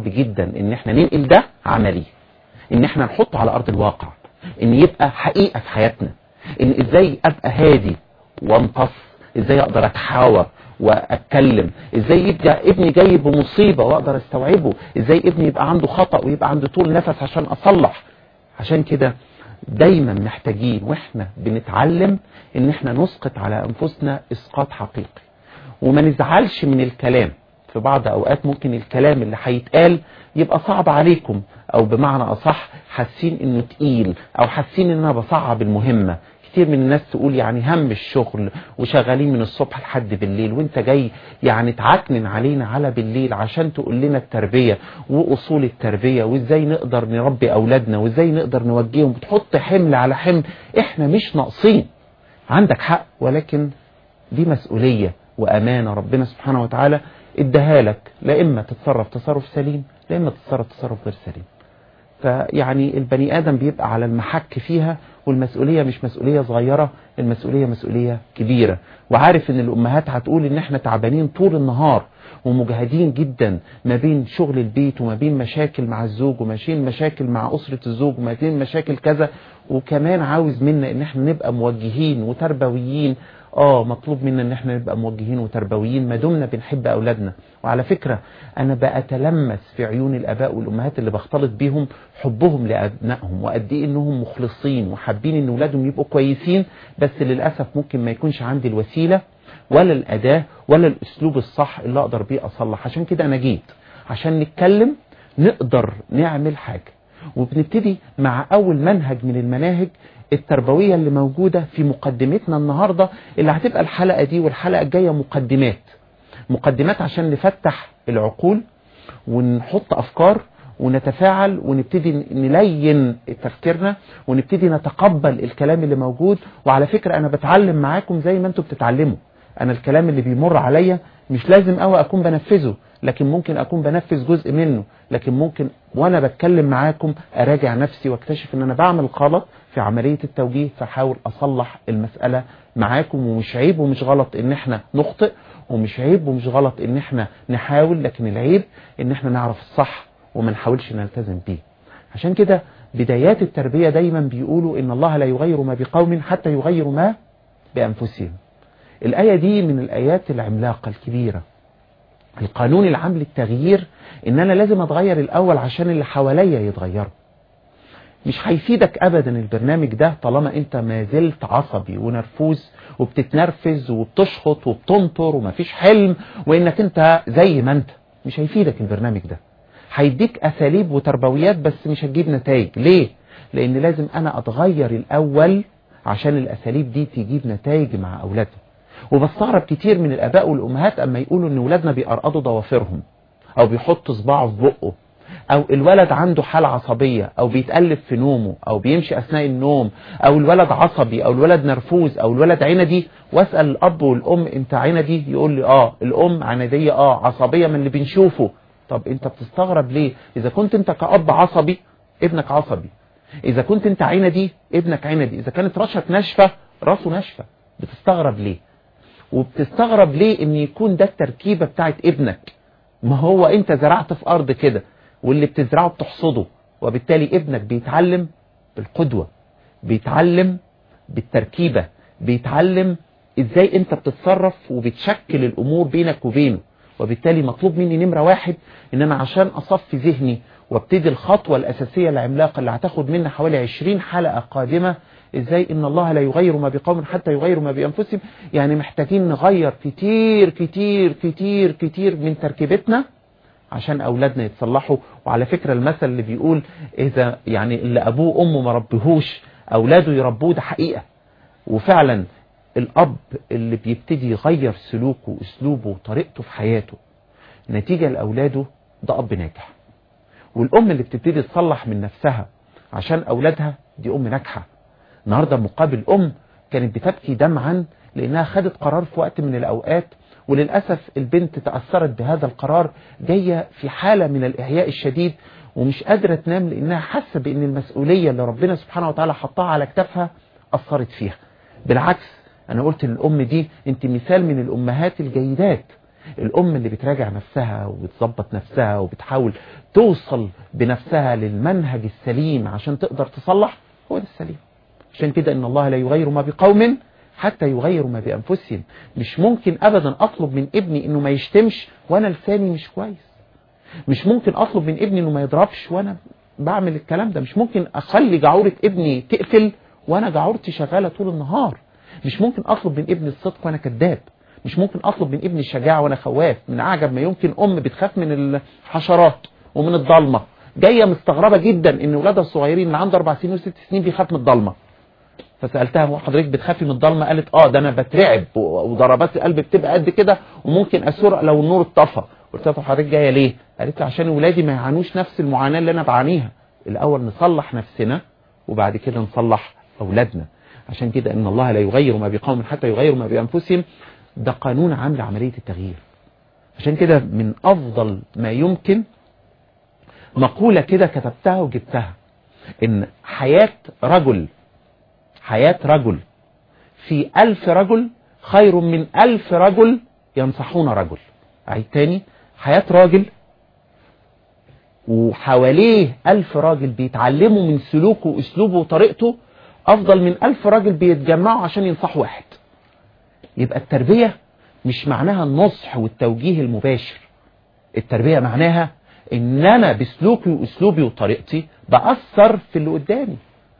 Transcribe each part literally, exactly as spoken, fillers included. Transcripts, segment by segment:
صعب جدا ان احنا ننقل ده عملي، ان احنا نحطه على ارض الواقع، ان يبقى حقيقة في حياتنا، ان ازاي ابقى هادي وامتص، ازاي اقدر اتحاور واتكلم، ازاي يبقى ابني جاي بمصيبة واقدر استوعبه، ازاي ابني يبقى عنده خطأ ويبقى عنده طول نفس عشان اصلح. عشان كده دايما محتاجين واحنا بنتعلم ان احنا نسقط على انفسنا اسقاط حقيقي، وما نزعلش من الكلام. في بعض اوقات ممكن الكلام اللي هيتقال يبقى صعب عليكم، او بمعنى اصح حاسين انه تقيل، او حاسين ان انا بصعب المهمة. كتير من الناس تقول يعني هم الشغل وشغالين من الصبح لحد بالليل، وانت جاي يعني تعكنن علينا على بالليل عشان تقول لنا التربية واصول التربية وازاي نقدر نربي اولادنا وازاي نقدر نوجههم، بتحط حمل على حمل. احنا مش ناقصين، عندك حق، ولكن دي مسؤولية وامانة ربنا سبحانه وتعالى اداها لك، لا اما تتصرف تصرف سليم لا اما تتصرف تصرف غير سليم. فيعني البني آدم بيبقى على المحك فيها، والمسؤولية مش مسؤولية صغيرة، المسؤولية مسؤولية كبيرة. وعارف ان الامهات هتقول ان احنا تعبانين طول النهار ومجهدين جدا ما بين شغل البيت وما بين مشاكل مع الزوج وما بين مشاكل مع أسرة الزوج وما بين مشاكل كذا، وكمان عاوز منا ان احنا نبقى موجهين وتربويين. اه مطلوب منا ان احنا نبقى موجهين وتربويين ما دمنا بنحب اولادنا. وعلى فكرة انا بأتلمس في عيون الاباء والامهات اللي بختلط بيهم حبهم لابنائهم، وقد ايه انهم مخلصين وحابين ان اولادهم يبقوا كويسين، بس للاسف ممكن ما يكونش عندي الوسيلة ولا الاداة ولا الاسلوب الصح اللي اقدر بيه اصلح. عشان كده انا جيت عشان نتكلم نقدر نعمل حاجة، وبنبتدي مع اول منهج من المناهج التربوية اللي موجودة في مقدمتنا النهاردة، اللي هتبقى الحلقة دي والحلقة الجاية مقدمات مقدمات عشان نفتح العقول ونحط أفكار ونتفاعل ونبتدي نلين تفكيرنا ونبتدي نتقبل الكلام اللي موجود. وعلى فكرة أنا بتعلم معاكم زي ما أنتم بتتعلموا. أنا الكلام اللي بيمر عليا مش لازم أوي أكون بنفذه، لكن ممكن أكون بنفذ جزء منه، لكن ممكن وأنا بتكلم معاكم أراجع نفسي واكتشف أن أنا بعمل غلط في عملية التوجيه، فحاول أصلح المسألة معاكم. ومش عيب ومش غلط إن احنا نخطئ، ومش عيب ومش غلط إن احنا نحاول، لكن العيب إن احنا نعرف الصح وما نحاولش نلتزم بيه. عشان كده بدايات التربية دايما بيقولوا إن الله لا يغير ما بقوم حتى يغيروا ما بأنفسهم. الآية دي من الآيات العملاقة الكبيرة. القانون العام للتغيير إن أنا لازم أتغير الأول عشان اللي حواليا يتغيروا. مش هيفيدك أبدا البرنامج ده طالما أنت ما زلت عصبي ونرفوز وبتتنرفز وبتشخط وبتنطر ومفيش حلم وإنك أنت زي ما أنت. مش هيفيدك البرنامج ده. هيديك أساليب وتربويات بس مش هتجيب نتائج. ليه؟ لأن لازم أنا أتغير الأول عشان الأساليب دي تجيب نتائج مع أولادنا. وبستغرب كتير من الآباء والأمهات أما يقولوا إن أولادنا بيقرقضوا ضوافرهم أو بيحطوا صباعه في بقه، أو الولد عنده حالة عصبية، أو بيتقلب في نومه، أو بيمشي أثناء النوم، أو الولد عصبي، أو الولد نرفوز، أو الولد عندي. وأسأل الأب والأم أنت عندي؟ يقول لي آه. الأم عندية آه. عصبية من اللي بنشوفه. طب أنت بتستغرب ليه؟ إذا كنت أنت كأب عصبي ابنك عصبي، إذا كنت أنت عندي ابنك عندي، إذا كانت رشك ناشفة راسه ناشفة. بتستغرب ليه؟ وبتستغرب ليه ان يكون ده التركيبة بتاعت ابنك؟ ما هو انت زرعت في ارض كده، واللي بتزرعه بتحصده، وبالتالي ابنك بيتعلم بالقدوة، بيتعلم بالتركيبة، بيتعلم ازاي انت بتتصرف وبتشكل الامور بينك وبينه. وبالتالي مطلوب مني نمرة واحد ان انا عشان اصفي ذهني وابتدي الخطوة الاساسية العملاقة اللي هتاخد منها حوالي عشرين حلقة قادمة، ازاي ان الله لا يغير ما بقوم حتى يغيروا ما بانفسهم. يعني محتاجين نغير كتير كتير كتير كتير من تركيبتنا عشان اولادنا يتصلحوا. وعلى فكرة المثل اللي بيقول اذا يعني اللي ابوه وامه ما ربيهوش اولاده يربوه، ده حقيقة. وفعلا الاب اللي بيبتدي يغير سلوكه واسلوبه وطريقته في حياته نتيجة لاولاده ده اب ناجح. والام اللي بتبتدي تصلح من نفسها عشان اولادها دي ام ناجحة. النهاردة مقابل أم كانت بتبكي دمعا لأنها خدت قرار في وقت من الأوقات، وللأسف البنت تأثرت بهذا القرار، جاية في حالة من الإعياء الشديد ومش قادرة تنام لأنها حاسة بأن المسؤولية اللي ربنا سبحانه وتعالى حطها على كتافها أثرت فيها. بالعكس أنا قلت للأم دي أنت مثال من الأمهات الجيدات الام اللي بتراجع نفسها وبتظبط نفسها وبتحاول توصل بنفسها للمنهج السليم عشان تقدر تصلح، هو ده السليم. عشان كده ان الله لا يغير ما بقوم حتى يغيروا ما بانفسهم. مش ممكن ابدا اطلب من ابني انه ما يشتمش وانا لساني مش كويس. مش ممكن اطلب من ابني انه ما يضربش وانا بعمل الكلام ده. مش ممكن اخلي جعورة ابني تقفل وانا جعورتي شغالة طول النهار. مش ممكن اطلب من ابني الصدق وانا كذاب. مش ممكن اطلب من ابني الشجاعة وانا خواف. من اعجب ما يمكن ام بتخاف من الحشرات ومن الضلمة، جاية مستغربة جدا ان ولادها الصغيرين اللي عنده اربع سنين وست سنين بيخاف من الضلمة. فسألتها هو حضرتك بتخافي من الضلمة؟ قالت اه ده انا بترعب وضربات القلب بتبقى قد كده وممكن اسرق لو النور اتطفى. قلت لها حضرتك جايه ليه؟ قالت لي عشان ولادي ما يعانوش نفس المعاناه اللي انا بعانيها. الاول نصلح نفسنا وبعد كده نصلح اولادنا. عشان كده ان الله لا يغير ما بقوم حتى يغيروا ما بانفسهم، ده قانون عام لعمليه التغيير. عشان كده من افضل ما يمكن مقوله كده كتبتها وجبتها، ان حياه رجل حياه رجل في ألف رجل خير من ألف رجل ينصحون رجل. عيد تاني، حياة راجل وحواليه ألف راجل بيتعلموا من سلوكه وأسلوبه وطريقته أفضل من ألف راجل بيتجمعوا عشان ينصحوا واحد. يبقى التربية مش معناها النصح والتوجيه المباشر. التربية معناها إن أنا بسلوكي وأسلوبي وطريقتي بأثر في اللي قدامي.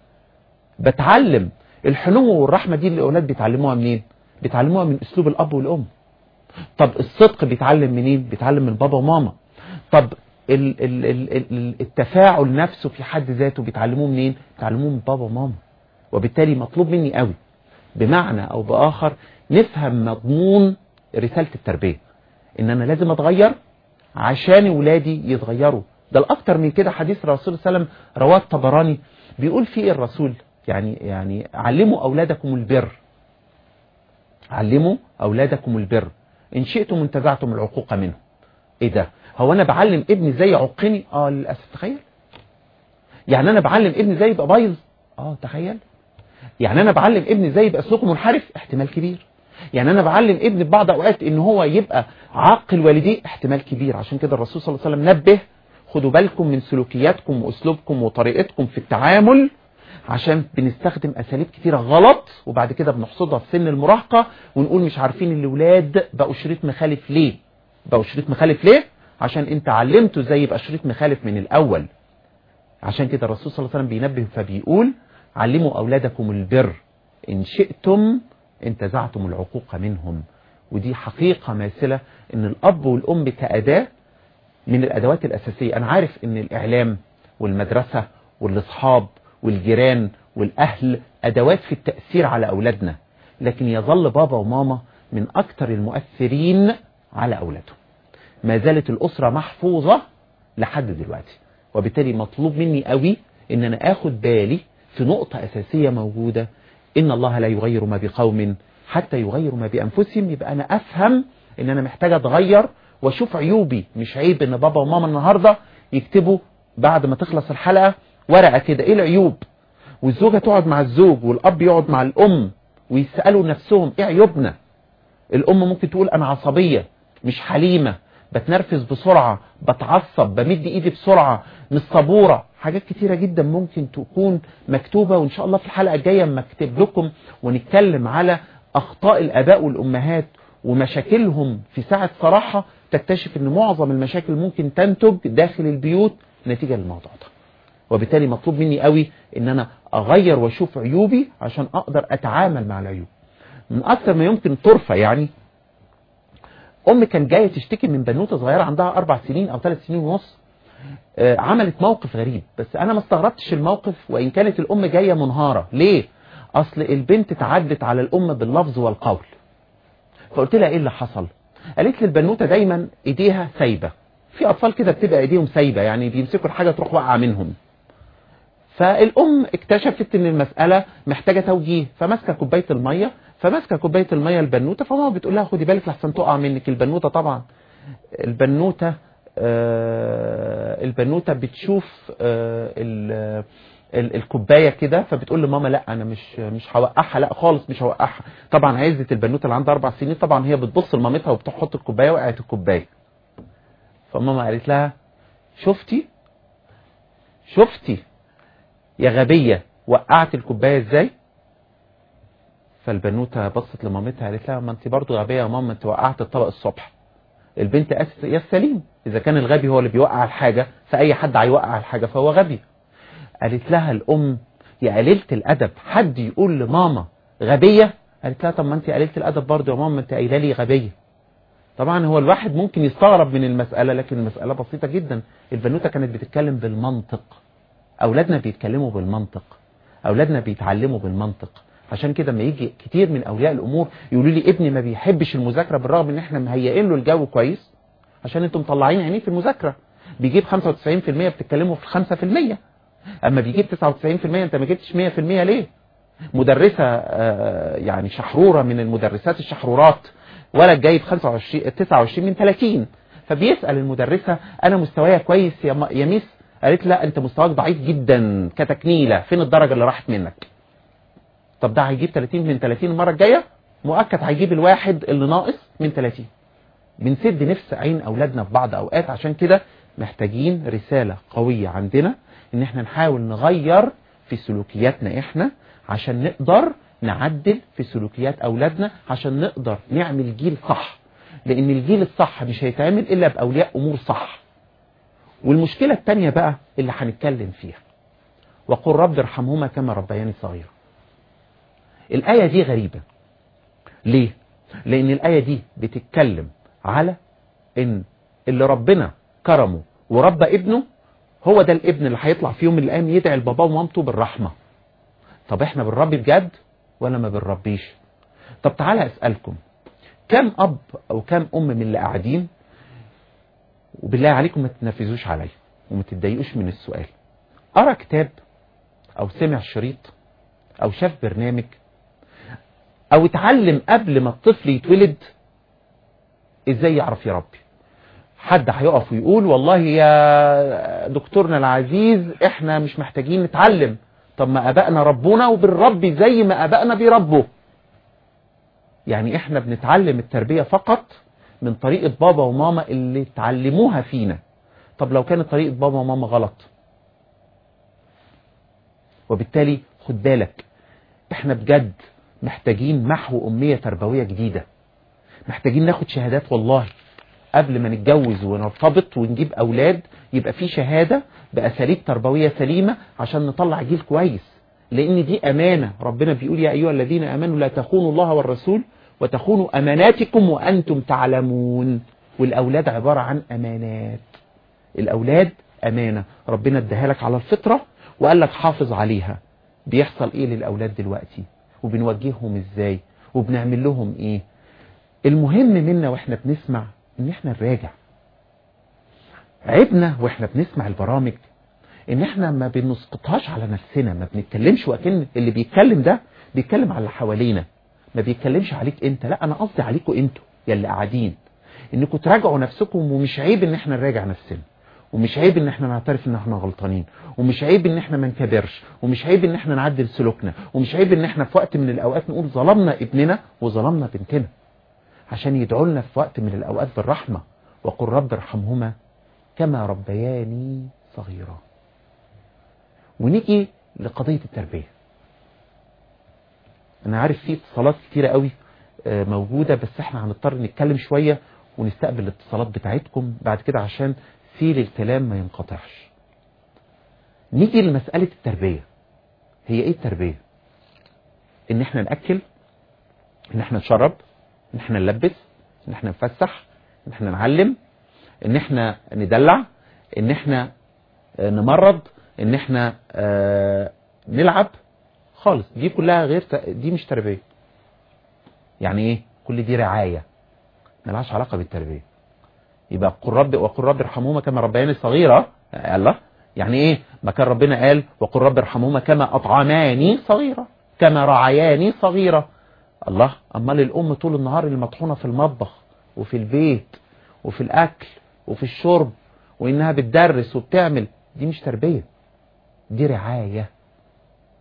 بتعلم الحنو والرحمة دي اللي الأولاد بيتعلموها منين؟ بيتعلموها من أسلوب الأب والأم. طب الصدق بيتعلم منين؟ بيتعلم من بابا وماما. طب ال ال ال التفاعل نفسه في حد ذاته بيتعلموه منين؟ بيتعلموه من بابا وماما. وبالتالي مطلوب مني قوي بمعنى او باخر نفهم مضمون رسالة التربية، ان انا لازم اتغير عشان ولادي يتغيروا. ده الاكتر من كده حديث الرسول صلى الله عليه وسلم رواه الطبراني بيقول فيه الرسول يعني يعني علموا اولادكم البر. علموا اولادكم البر ان شئتم انتزعتم العقوق منه. ايه ده؟ هو انا بعلم ابني زي عقني؟ اه للاسف. تخيل. يعني انا بعلم ابني زي يبقى بايظ؟ اه تخيل. يعني انا بعلم ابني زي يبقى سلوكه منحرف؟ احتمال كبير. يعني انا بعلم ابني ببعض اوقات ان هو يبقى عاقل والديه؟ احتمال كبير. عشان كده الرسول صلى الله عليه وسلم نبه خدوا بالكم من سلوكياتكم واسلوبكم وطريقتكم في التعامل، عشان بنستخدم اساليب كتيره غلط وبعد كده بنحصدها في سن المراهقه ونقول مش عارفين الاولاد بقوا شريط مخالف ليه. بقوا شريط مخالف ليه؟ عشان انت علمته زي يبقى شريط مخالف من الاول. عشان كده الرسول صلى الله عليه وسلم بينبه فبيقول علموا اولادكم البر ان شئتم انتزعتم العقوق منهم. ودي حقيقه ماثله ان الاب والام كاداه من الادوات الاساسيه. انا عارف ان الاعلام والمدرسه والاصحاب والجيران والاهل ادوات في التاثير على اولادنا، لكن يظل بابا وماما من اكثر المؤثرين على اولادهم. ما زالت الاسره محفوظه لحد دلوقتي. وبالتالي مطلوب مني قوي ان انا اخد بالي في نقطه اساسيه موجوده، ان الله لا يغير ما بقوم حتى يغيروا ما بانفسهم. يبقى انا افهم ان انا محتاج اتغير واشوف عيوبي. مش عيب ان بابا وماما النهارده يكتبوا بعد ما تخلص الحلقه ورقه كده ايه العيوب، والزوجه تقعد مع الزوج والاب يقعد مع الام ويسالوا نفسهم ايه عيوبنا. الام ممكن تقول انا عصبيه، مش حليمه، بتنرفز بسرعه، بتعصب، بمد ايدي بسرعه، مش صبوره. حاجات كتيره جدا ممكن تكون مكتوبه، وان شاء الله في الحلقه الجايه اما اكتب لكم ونتكلم على اخطاء الاباء والامهات ومشاكلهم في ساعه صراحه، تكتشف ان معظم المشاكل ممكن تنتج داخل البيوت نتيجه للموضوع ده. وبالتالي مطلوب مني قوي ان انا اغير واشوف عيوبي عشان اقدر اتعامل مع العيوب. من اكثر ما يمكن طرفه يعني، ام كان جايه تشتكي من بنوته صغيره عندها اربع سنين او ثلاث سنين ونص. آه عملت موقف غريب، بس انا ما استغربتش الموقف وان كانت الام جايه منهاره. ليه؟ اصل البنت تعدت على الام باللفظ والقول. فقلت لها ايه اللي حصل؟ قالت لي البنوته دايما ايديها سايبه. في اطفال كده بتبقى ايديهم سايبه، يعني بيمسكوا الحاجه تروح واقعه منهم. فالام اكتشفت ان المساله محتاجه توجيه، فماسكه كوبايه الميه فماسكه كوبايه الميه البنوته، فماما بتقول لها خدي بالك لحسن تقع منك. البنوته طبعا البنوته آه البنوته بتشوف آه الكوبايه كده، فبتقول لماما لا انا مش مش هوقعها، لا خالص مش هوقعها. طبعا عزت البنوته اللي عندها اربع سنين، طبعا هي بتبص لمامتها وبتحط الكوبايه، وقعت الكوبايه. فماما قالت لها شفتي شفتي يا غبيه وقعت الكوبايه ازاي؟ فالبنوته بصت لمامتها قالت لها ما انت برضه غبيه يا ماما، انت وقعت الطبق الصبح. البنت قاست يا السليم، اذا كان الغبي هو اللي بيوقع الحاجه فاي حد هيوقع الحاجه فهو غبي. قالت لها الام يا قليله الادب حد يقول لماما غبيه؟ قالت لها طب ما انت قليله الادب برضه يا ماما، انت قايله لي غبيه. طبعا هو الواحد ممكن يستغرب من المساله، لكن المساله بسيطه جدا. البنوته كانت بتتكلم بالمنطق. اولادنا بيتكلموا بالمنطق، اولادنا بيتعلموا بالمنطق. عشان كده لما يجي كتير من اولياء الامور يقولوا لي ابني ما بيحبش المذاكره، بالرغم ان احنا مهيئين له الجو كويس عشان انتم مطلعين عينيه في المذاكره. بيجيب خمسة وتسعين في المية بتتكلموا في خمسة في المية، اما بيجيب تسعة وتسعين في المية انت ما جبتش مية في المية ليه؟ مدرسه يعني شحروره من المدرسات الشحرورات، ولد جايب خمسة وعشرين تسعة وعشرين من ثلاثين، فبيسال المدرسه انا مستوايا كويس يا يا ميس؟ قالت لا انت مستواك ضعيف جدا كتكنيله، فين الدرجه اللي راحت منك؟ طب ده هيجيب ثلاثين من ثلاثين المره الجايه، مؤكد هيجيب الواحد اللي ناقص من ثلاثين. بنسد نفس عين اولادنا في بعض اوقات. عشان كده محتاجين رساله قويه عندنا ان احنا نحاول نغير في سلوكياتنا احنا عشان نقدر نعدل في سلوكيات اولادنا، عشان نقدر نعمل جيل صح. لان الجيل الصح مش هيتعمل الا باولياء امور صح. والمشكله الثانيه بقى اللي هنتكلم فيها، وقل رب ارحمهما كما ربياني صغيرا. الآية دي غريبة. ليه؟ لأن الآية دي بتتكلم على إن اللي ربنا كرمه وربى ابنه هو ده الابن اللي هيطلع في يوم من الأيام يدعي لباباه ومامته بالرحمة. طب احنا بنربي بجد ولا ما بنربيش؟ طب تعالى أسألكم، كم أب أو كم أم من اللي قاعدين، وبالله عليكم ما تتنفذوش عليا وما تتضايقوش من السؤال، قرأ كتاب أو سمع شريط أو شاف برنامج او اتعلم قبل ما الطفل يتولد ازاي يعرف يربي؟ حد هيقف ويقول والله يا دكتورنا العزيز احنا مش محتاجين نتعلم، طب ما ابائنا ربونا وبنربي زي ما ابائنا بيربوا. يعني احنا بنتعلم التربية فقط من طريقة بابا وماما اللي اتعلموها فينا. طب لو كانت طريقة بابا وماما غلط؟ وبالتالي خد بالك احنا بجد محتاجين محو أمية تربوية جديدة. محتاجين ناخد شهادات والله قبل ما نتجوز ونرتبط ونجيب أولاد، يبقى في شهادة بأساليب تربوية سليمة عشان نطلع جيل كويس. لأن دي أمانة، ربنا بيقول يا أيها الذين آمنوا لا تخونوا الله والرسول وتخونوا أماناتكم وأنتم تعلمون. والأولاد عبارة عن أمانات. الأولاد أمانة ربنا اداها لك على الفطرة وقال لك حافظ عليها. بيحصل إيه للأولاد دلوقتي؟ وبنوجههم ازاي؟ وبنعمل لهم ايه؟ المهم منا واحنا بنسمع ان احنا نراجع. عيبنا واحنا بنسمع البرامج ان احنا ما بنسقطهاش على نفسنا، ما بنتكلمش وكأن اللي بيتكلم ده بيتكلم على اللي حوالينا، ما بيتكلمش عليك انت. لا، انا قصدي عليكم انتوا يا اللي قاعدين، انكم تراجعوا نفسكم. ومش عيب ان احنا نراجع نفسنا، ومش عيب ان احنا نعترف ان احنا غلطانين، ومش عيب ان احنا ما نكبرش، ومش عيب ان احنا نعدل سلوكنا، ومش عيب ان احنا في وقت من الاوقات نقول ظلمنا ابننا وظلمنا بنتنا، عشان يدعوا لنا في وقت من الاوقات بالرحمة. وقل رب ارحمهما كما ربياني صغيرا. ونيجي لقضية التربية. انا عارف في اتصالات كتيرة قوي موجودة، بس احنا هنضطر نتكلم شوية ونستقبل الاتصالات بتاعتكم بعد كده عشان سيل الكلام ما ينقطعش. نيجي لمسألة التربية. هي ايه التربية؟ ان احنا نأكل، ان احنا نشرب، ان احنا نلبس، ان احنا نفسح، ان احنا نعلم، ان احنا ندلع، ان احنا نمرض، ان احنا آه نلعب. خالص دي كلها غير ت... دي مش تربية. يعني ايه؟ كل دي رعاية ملهاش علاقة بالتربية. يبقى قل رب وقل رب ارحمهما كما ربياني صغيرة. الله، يعني ايه؟ ما كان ربنا قال وقل رب ارحمهما كما اطعماني صغيرة، كما رعياني صغيرة. الله، امال الام طول النهار اللي مطحونة في المطبخ وفي البيت وفي الاكل وفي الشرب وانها بتدرس وبتعمل، دي مش تربية، دي رعاية.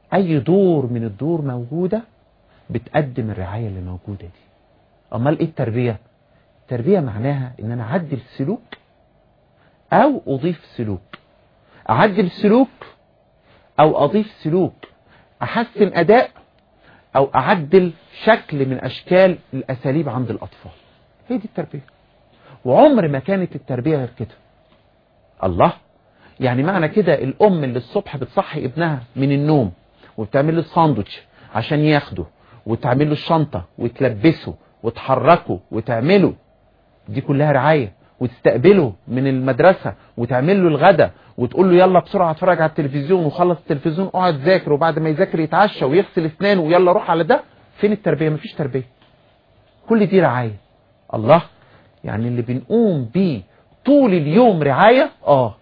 اي دور من الدور موجودة بتقدم الرعاية اللي موجودة دي. امال ايه التربية؟ التربية معناها ان انا اعدل سلوك او اضيف سلوك، اعدل سلوك او اضيف سلوك، احسن اداء او اعدل شكل من اشكال الاساليب عند الاطفال. هي دي التربية. وعمر ما كانت التربية غير كده. الله، يعني معنى كده الام اللي الصبح بتصحي ابنها من النوم وبتعمل له الساندوتش عشان ياخده وتعمل له الشنطة وتلبسه وتحركه وتعمله، دي كلها رعاية. وتستقبله من المدرسة وتعمل له الغدا وتقول له يلا بسرعة اتفرج على التلفزيون وخلص التلفزيون اقعد ذاكر، وبعد ما يذاكر يتعشى ويغسل اسنانه ويلا روح على ده. فين التربية؟ مفيش تربية. كل دي رعاية. الله، يعني اللي بنقوم بيه طول اليوم رعاية. اه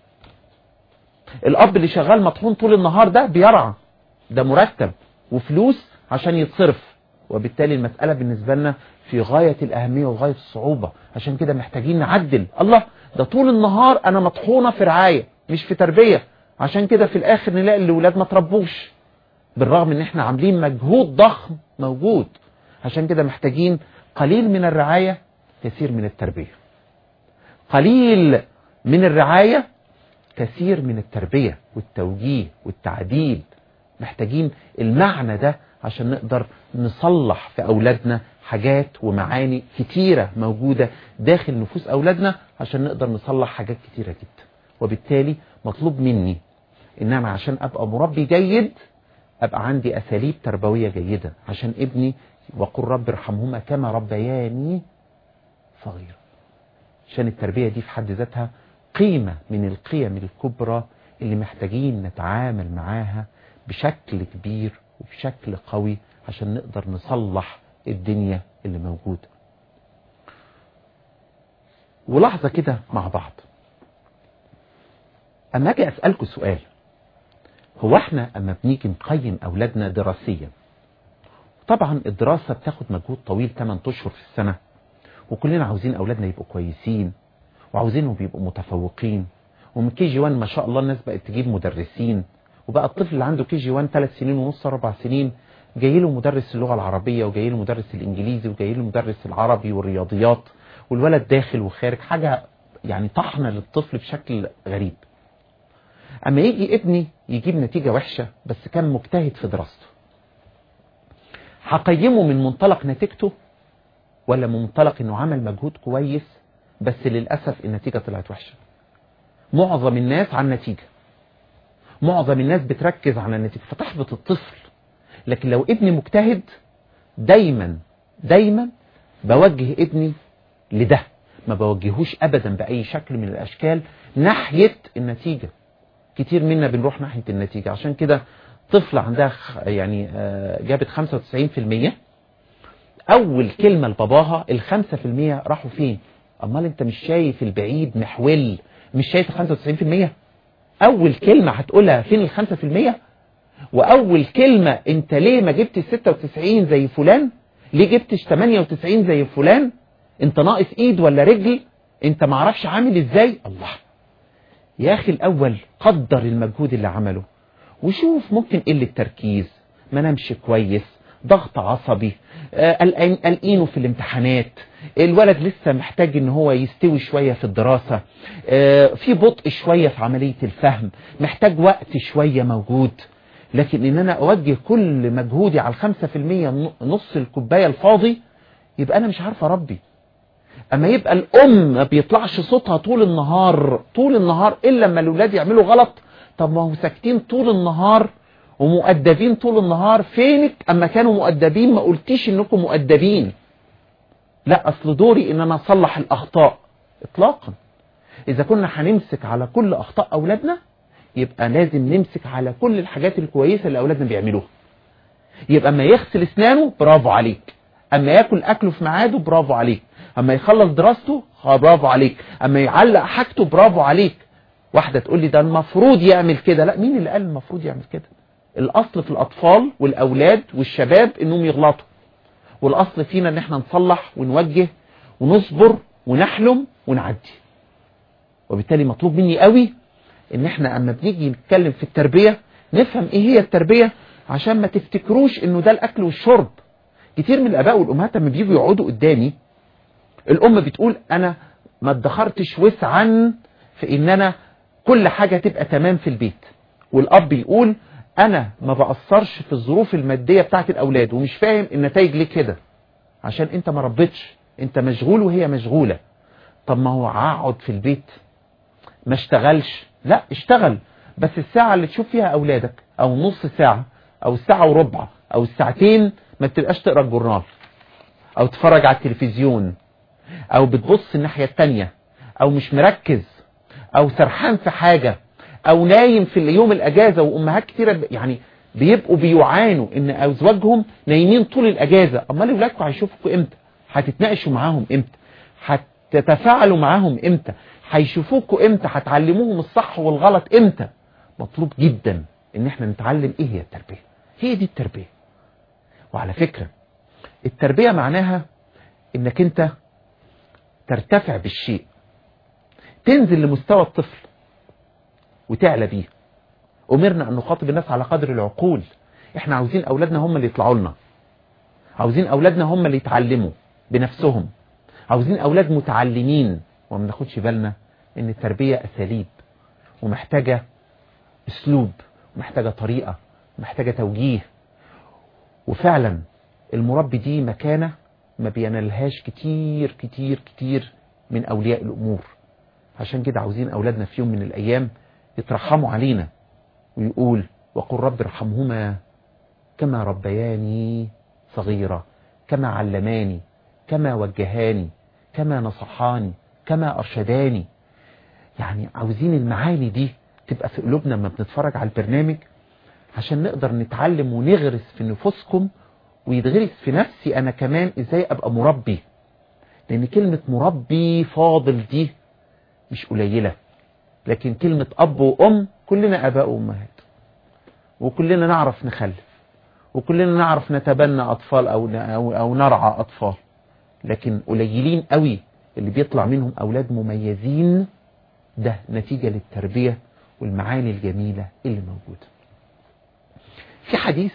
الاب اللي شغال مطحون طول النهار ده بيرعى، ده مرتب وفلوس عشان يتصرف، وبالتالي المسألة بالنسبة لنا في غاية الأهمية وغاية الصعوبة. عشان كده محتاجين نعدل. الله، ده طول النهار أنا مطحونة في رعاية مش في تربية، عشان كده في الآخر نلاقي الأولاد ما تربوش بالرغم ان احنا عاملين مجهود ضخم موجود. عشان كده محتاجين قليل من الرعاية كثير من التربية، قليل من الرعاية كثير من التربية والتوجيه والتعديل. محتاجين المعنى ده عشان نقدر نصلح في أولادنا حاجات ومعاني كتيرة موجودة داخل نفوس أولادنا عشان نقدر نصلح حاجات كتيرة جدا. وبالتالي مطلوب مني إن أنا عشان أبقى مربي جيد أبقى عندي أساليب تربوية جيدة عشان ابني، وقل رب ارحمهما كما ربياني صغيرا. عشان التربية دي في حد ذاتها قيمة من القيم الكبرى اللي محتاجين نتعامل معاها بشكل كبير وبشكل قوي عشان نقدر نصلح الدنيا اللي موجودة. ولحظة كده مع بعض، أما أجي أسألكم سؤال، هو احنا أما بنيجي نقيم أولادنا دراسيا، طبعا الدراسة بتاخد مجهود طويل ثمانية أشهر في السنة، وكلنا عاوزين أولادنا يبقوا كويسين وعاوزينهم يبقوا متفوقين، ومن كي جي واحد ما شاء الله الناس بقت تجيب مدرسين، وبقى الطفل اللي عنده كي جي واحد ثلاث سنين ونص أربع سنين جاي له مدرس اللغة العربية وجاي له مدرس الإنجليزي وجاي له مدرس العربي والرياضيات، والولد داخل وخارج، حاجة يعني طحنة للطفل بشكل غريب. أما يجي ابني يجيب نتيجة وحشة بس كان مجتهد في دراسته، هقيمه من منطلق نتيجته ولا من منطلق انه عمل مجهود كويس بس للأسف النتيجة طلعت وحشة؟ معظم الناس على النتيجة، معظم الناس بتركز على النتيجة فتحبط الطفل. لكن لو ابني مجتهد، دايما دايما بوجه ابني لده، ما بوجهوش ابدا بأي شكل من الاشكال ناحية النتيجة. كتير منا بنروح ناحية النتيجة. عشان كده طفل عندها يعني جابت خمسة وتسعين في المية، اول كلمة لباباها الخمسة في المية راحوا فين؟ امال انت مش شايف البعيد محول؟ مش شايف الخمسة وتسعين في المية؟ اول كلمة هتقولها فين الخمسة في المية؟ واول كلمة انت ليه ما جبتش ستة وتسعين زي فلان؟ ليه جبتش ثمانية وتسعين زي فلان؟ انت ناقص ايد ولا رجل؟ انت معرفش عامل ازاي؟ الله يا اخي، الاول قدر المجهود اللي عمله وشوف، ممكن قلة تركيز، ما نامش كويس، ضغط عصبي، قلقينه في الامتحانات، الولد لسه محتاج ان هو يستوي شوية في الدراسة، في بطء شوية في عملية الفهم، محتاج وقت شوية موجود. لكن ان انا اوجه كل مجهودي على الخمسة في المية، نص الكوباية الفاضي، يبقى انا مش عارف اربي. اما يبقى الام ما بيطلعش صوتها طول النهار طول النهار الا لما الاولاد يعملوا غلط، طب ما هو ساكتين طول النهار ومؤدبين طول النهار، فينك اما كانوا مؤدبين ما قلتيش انكم مؤدبين؟ لا، اصل دوري ان انا اصلح الاخطاء. اطلاقا. اذا كنا هنمسك على كل اخطاء اولادنا يبقى لازم نمسك على كل الحاجات الكويسة اللي اولادنا بيعملوها. يبقى اما يغسل اسنانه برافو عليك، اما ياكل اكله في ميعاده برافو عليك، اما يخلص دراسته برافو عليك، اما يعلق حاجته برافو عليك. واحدة تقول لي ده المفروض يعمل كده. لا، مين اللي قال المفروض يعمل كده؟ الاصل في الاطفال والاولاد والشباب انهم يغلطوا، والاصل فينا ان احنا نصلح ونوجه ونصبر ونحلم ونعدي. وبالتالي مطلوب مني قوي ان احنا اما بنيجي نتكلم في التربية نفهم ايه هي التربية عشان ما تفتكروش انه ده الاكل والشرب. كتير من الاباء والامهات لما بييجوا يقعدوا قدامي، الام بتقول انا ما ادخرتش وسعا في ان انا كل حاجة تبقى تمام في البيت، والاب يقول انا ما بأثرش في الظروف المادية بتاعت الاولاد ومش فاهم النتائج ليه كده، عشان انت ما ربيتش، انت مشغول وهي مشغولة. طب ما هو اقعد في البيت ما اشتغلش؟ لا اشتغل، بس الساعة اللي تشوف فيها اولادك او نص ساعة او الساعة وربع او الساعتين ما بتبقاش تقرأ الجورنال او تتفرج على التلفزيون او بتبص الناحية التانية او مش مركز او سرحان في حاجة او نايم في اليوم الاجازة. وامهات كتيرة يعني بيبقوا بيعانوا ان ازواجهم نايمين طول الاجازة. امال اولادكم هيشوفوكوا امتى؟ هتتناقشوا معاهم امتى؟ هتتفاعلوا معاهم امتى؟ هيشوفوكوا امتى؟ هتعلموهم الصح والغلط امتى؟ مطلوب جدا ان احنا نتعلم ايه هي التربية. هي دي التربية. وعلى فكرة التربية معناها انك انت ترتفع بالشيء، تنزل لمستوى الطفل وتعلى بيه. أمرنا أن نخاطب الناس على قدر العقول. احنا عاوزين أولادنا هم اللي يطلعوا لنا، عاوزين أولادنا هم اللي يتعلموا بنفسهم، عاوزين أولاد متعلمين. وما ناخدش بالنا ان التربية أساليب ومحتاجة أسلوب ومحتاجة طريقة ومحتاجة توجيه. وفعلا المربي دي مكانة ما بينالهاش كتير كتير كتير من أولياء الأمور. عشان كده عاوزين أولادنا في يوم من الأيام يترحموا علينا ويقول وقل رب ارحمهما كما ربياني صغيرة، كما علماني، كما وجهاني، كما نصحاني، كما أرشداني. يعني عاوزين المعاني دي تبقى في قلوبنا لما بنتفرج على البرنامج، عشان نقدر نتعلم ونغرس في نفوسكم ويتغرس في نفسي أنا كمان إزاي أبقى مربي. لأن كلمة مربي فاضل دي مش قليلة، لكن كلمة أب وأم كلنا أباء وأمهات، وكلنا نعرف نخلف، وكلنا نعرف نتبنى أطفال أو أو نرعى أطفال، لكن قليلين قوي اللي بيطلع منهم أولاد مميزين. ده نتيجة للتربية والمعاني الجميلة اللي موجودة. في حديث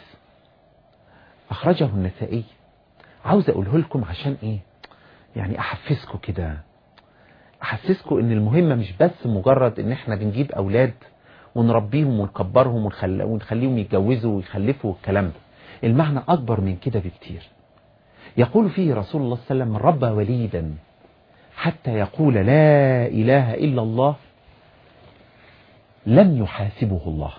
أخرجه النسائي عاوز أقوله لكم عشان إيه؟ يعني أحفزكم كده، أحسسكم إن المهمة مش بس مجرد إن إحنا بنجيب أولاد ونربيهم ونكبرهم ونخليهم يتجوزوا ويخلفوا والكلام ده. المعنى أكبر من كده بكتير. يقول فيه رسول الله صلى الله عليه وسلم: من ربى وليدا حتى يقول لا إله إلا الله لم يحاسبه الله.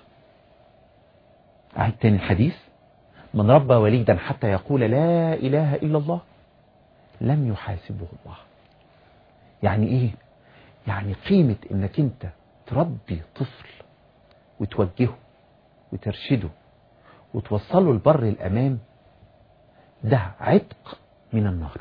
أعيد تاني الحديث: من ربى وليدا حتى يقول لا إله إلا الله لم يحاسبه الله. يعني إيه؟ يعني قيمة إنك أنت تربي طفل وتوجهه وترشده وتوصله لبر الأمان، ده عتق من النار.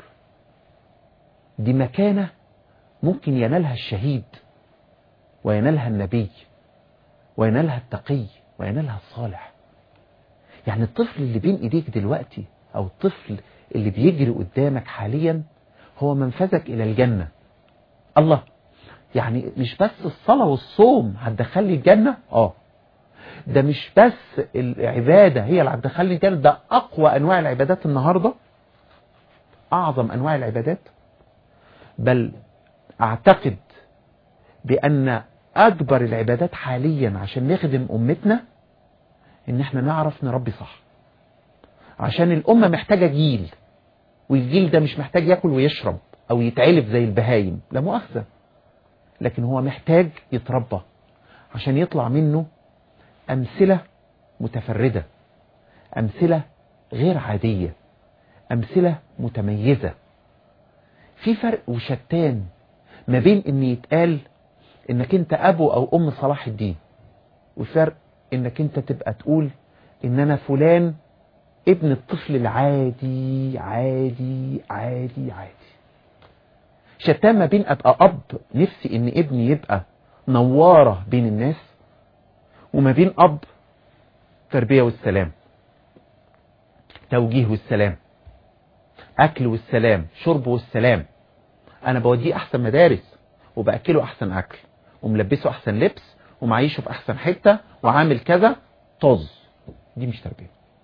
دي مكانة ممكن ينالها الشهيد وينالها النبي وينالها التقي وينالها الصالح. يعني الطفل اللي بين ايديك دلوقتي او الطفل اللي بيجري قدامك حاليا هو منفذك الى الجنة. الله، يعني مش بس الصلاة والصوم هتدخلني الجنة، اه ده مش بس العبادة هي اللي هتدخلني الجنة، ده اقوى انواع العبادات النهاردة، اعظم انواع العبادات. بل اعتقد بان اكبر العبادات حاليا عشان نخدم امتنا ان احنا نعرف نربي صح. عشان الامة محتاجة جيل، والجيل ده مش محتاج ياكل ويشرب او يتعلف زي البهايم، لا مؤاخذة، لكن هو محتاج يتربى عشان يطلع منه امثلة متفردة، امثلة غير عادية، امثلة متميزة. في فرق وشتان ما بين ان يتقال انك انت ابو او ام صلاح الدين، وفرق انك انت تبقى تقول ان انا فلان ابن الطفل العادي عادي عادي عادي. شتان ما بين ابقى اب نفسي ان ابني يبقى نوارة بين الناس، وما بين اب تربية والسلام، توجيه والسلام، اكل والسلام، شرب والسلام. انا بوديه احسن مدارس وباكله احسن اكل وملبسه احسن لبس ومعيشه في احسن حتة وعامل كذا، طز. دي مش تربية.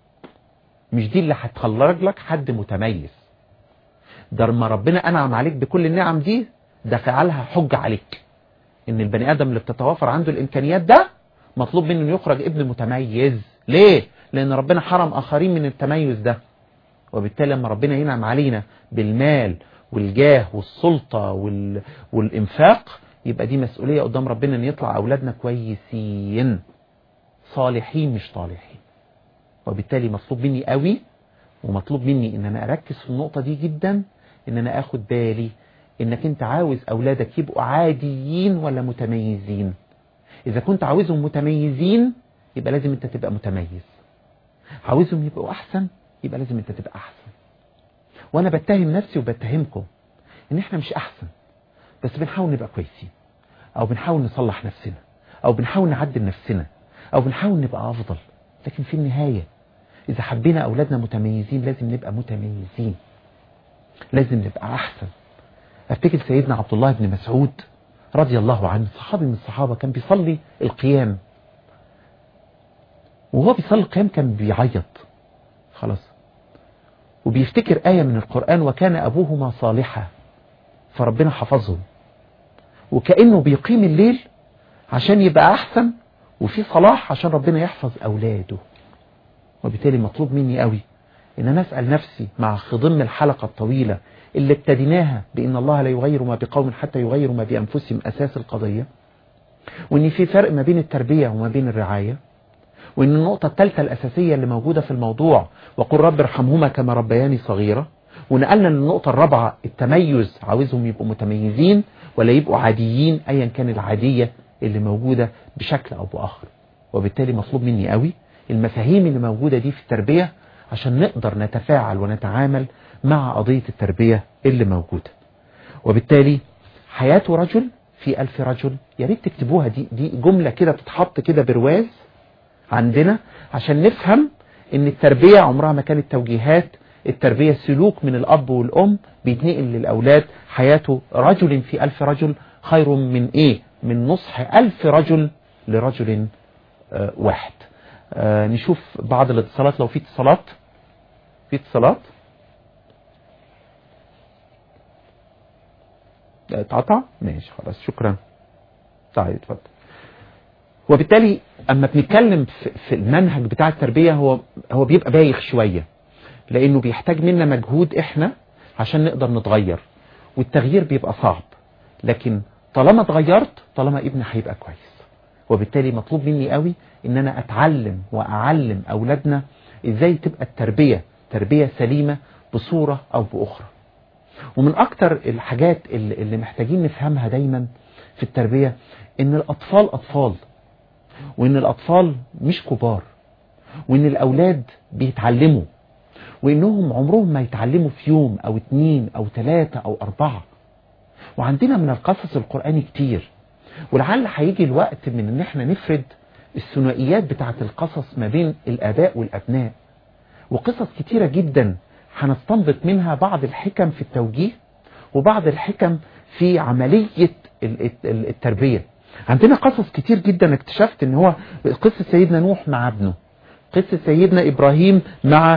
مش دي اللي هتخرج لك حد متميز. ده لما ربنا انعم عليك بكل النعم دي، ده فعلها حجة عليك ان البني ادم اللي بتتوافر عنده الامكانيات ده مطلوب منه يخرج ابن متميز. ليه؟ لان ربنا حرم اخرين من التميز ده. وبالتالي لما ربنا ينعم علينا بالمال والجاه والسلطة وال... والانفاق، يبقى دي مسؤولية قدام ربنا ان يطلع اولادنا كويسين صالحين مش طالحين. وبالتالي مطلوب مني قوي، ومطلوب مني ان انا اركز في النقطة دي جدا، ان انا اخد بالي انك انت عاوز اولادك يبقوا عاديين ولا متميزين. اذا كنت عاوزهم متميزين يبقى لازم انت تبقى متميز. عاوزهم يبقوا احسن يبقى لازم انت تبقى احسن. وانا بتهم نفسي وبتهمكم ان احنا مش احسن، بس بنحاول نبقى كويسين، او بنحاول نصلح نفسنا، او بنحاول نعدل نفسنا، او بنحاول نبقى افضل. لكن في النهاية اذا حبينا اولادنا متميزين لازم نبقى متميزين، لازم نبقى احسن. افتكر سيدنا عبد الله بن مسعود رضي الله عنه، صحابي من الصحابة، كان بيصلي القيام، وهو بيصلي القيام كان بيعيط خلاص، وبيفتكر آية من القرآن: وكان أبوهما صالحا، فربنا حفظهم. وكأنه بيقيم الليل عشان يبقى أحسن، وفي صلاح عشان ربنا يحفظ أولاده. وبالتالي مطلوب مني قوي إن أنا أسأل نفسي مع خضم الحلقة الطويلة اللي ابتديناها بإن الله لا يغير ما بقوم حتى يغيروا ما بأنفسهم، أساس القضية، وإن في فرق ما بين التربية وما بين الرعاية، وإن النقطة الثالثة الأساسية اللي موجودة في الموضوع وقل رب ارحمهما كما ربياني صغيرة، ونقلنا للنقطة الرابعة التميز، عاوزهم يبقوا متميزين ولا يبقوا عاديين، أيا كان العادية اللي موجودة بشكل أو بآخر. وبالتالي مطلوب مني قوي المفاهيم اللي موجودة دي في التربية عشان نقدر نتفاعل ونتعامل مع قضية التربية اللي موجودة. وبالتالي حياة رجل في ألف رجل، يا ريت تكتبوها، دي دي جملة كده تتحط كده برواز عندنا عشان نفهم ان التربية عمرها ما كانت توجيهات. التربية سلوك من الأب والأم بيتنقل للأولاد. حياة رجل في ألف رجل خير من إيه؟ من نصح ألف رجل لرجل آه واحد. آه نشوف بعض الاتصالات لو في اتصالات. في اتصالات اتقطع؟ ماشي خلاص، شكرا. طيب اتفضل. وبالتالي اما بنتكلم في المنهج بتاع التربية، هو هو بيبقى بايخ شوية، لانه بيحتاج منا مجهود احنا عشان نقدر نتغير، والتغيير بيبقى صعب. لكن طالما اتغيرت، طالما ابني هيبقى كويس. وبالتالي مطلوب مني قوي ان انا اتعلم واعلم اولادنا ازاي تبقى التربية تربية سليمة بصورة او باخرى. ومن اكتر الحاجات اللي, اللي محتاجين نفهمها دايما في التربية ان الاطفال اطفال، وان الاطفال مش كبار، وان الاولاد بيتعلموا، وانهم عمرهم ما يتعلموا في يوم او اتنين او تلاتة او اربعة. وعندنا من القصص القرآني كتير، ولعل هيجي الوقت من ان احنا نفرد الثنائيات بتاعت القصص ما بين الاباء والابناء، وقصص كتيرة جدا هنستنبط منها بعض الحكم في التوجيه وبعض الحكم في عملية التربية. عندنا قصص كتير جدا اكتشفت ان هو قصة سيدنا نوح مع ابنه، قصة سيدنا إبراهيم مع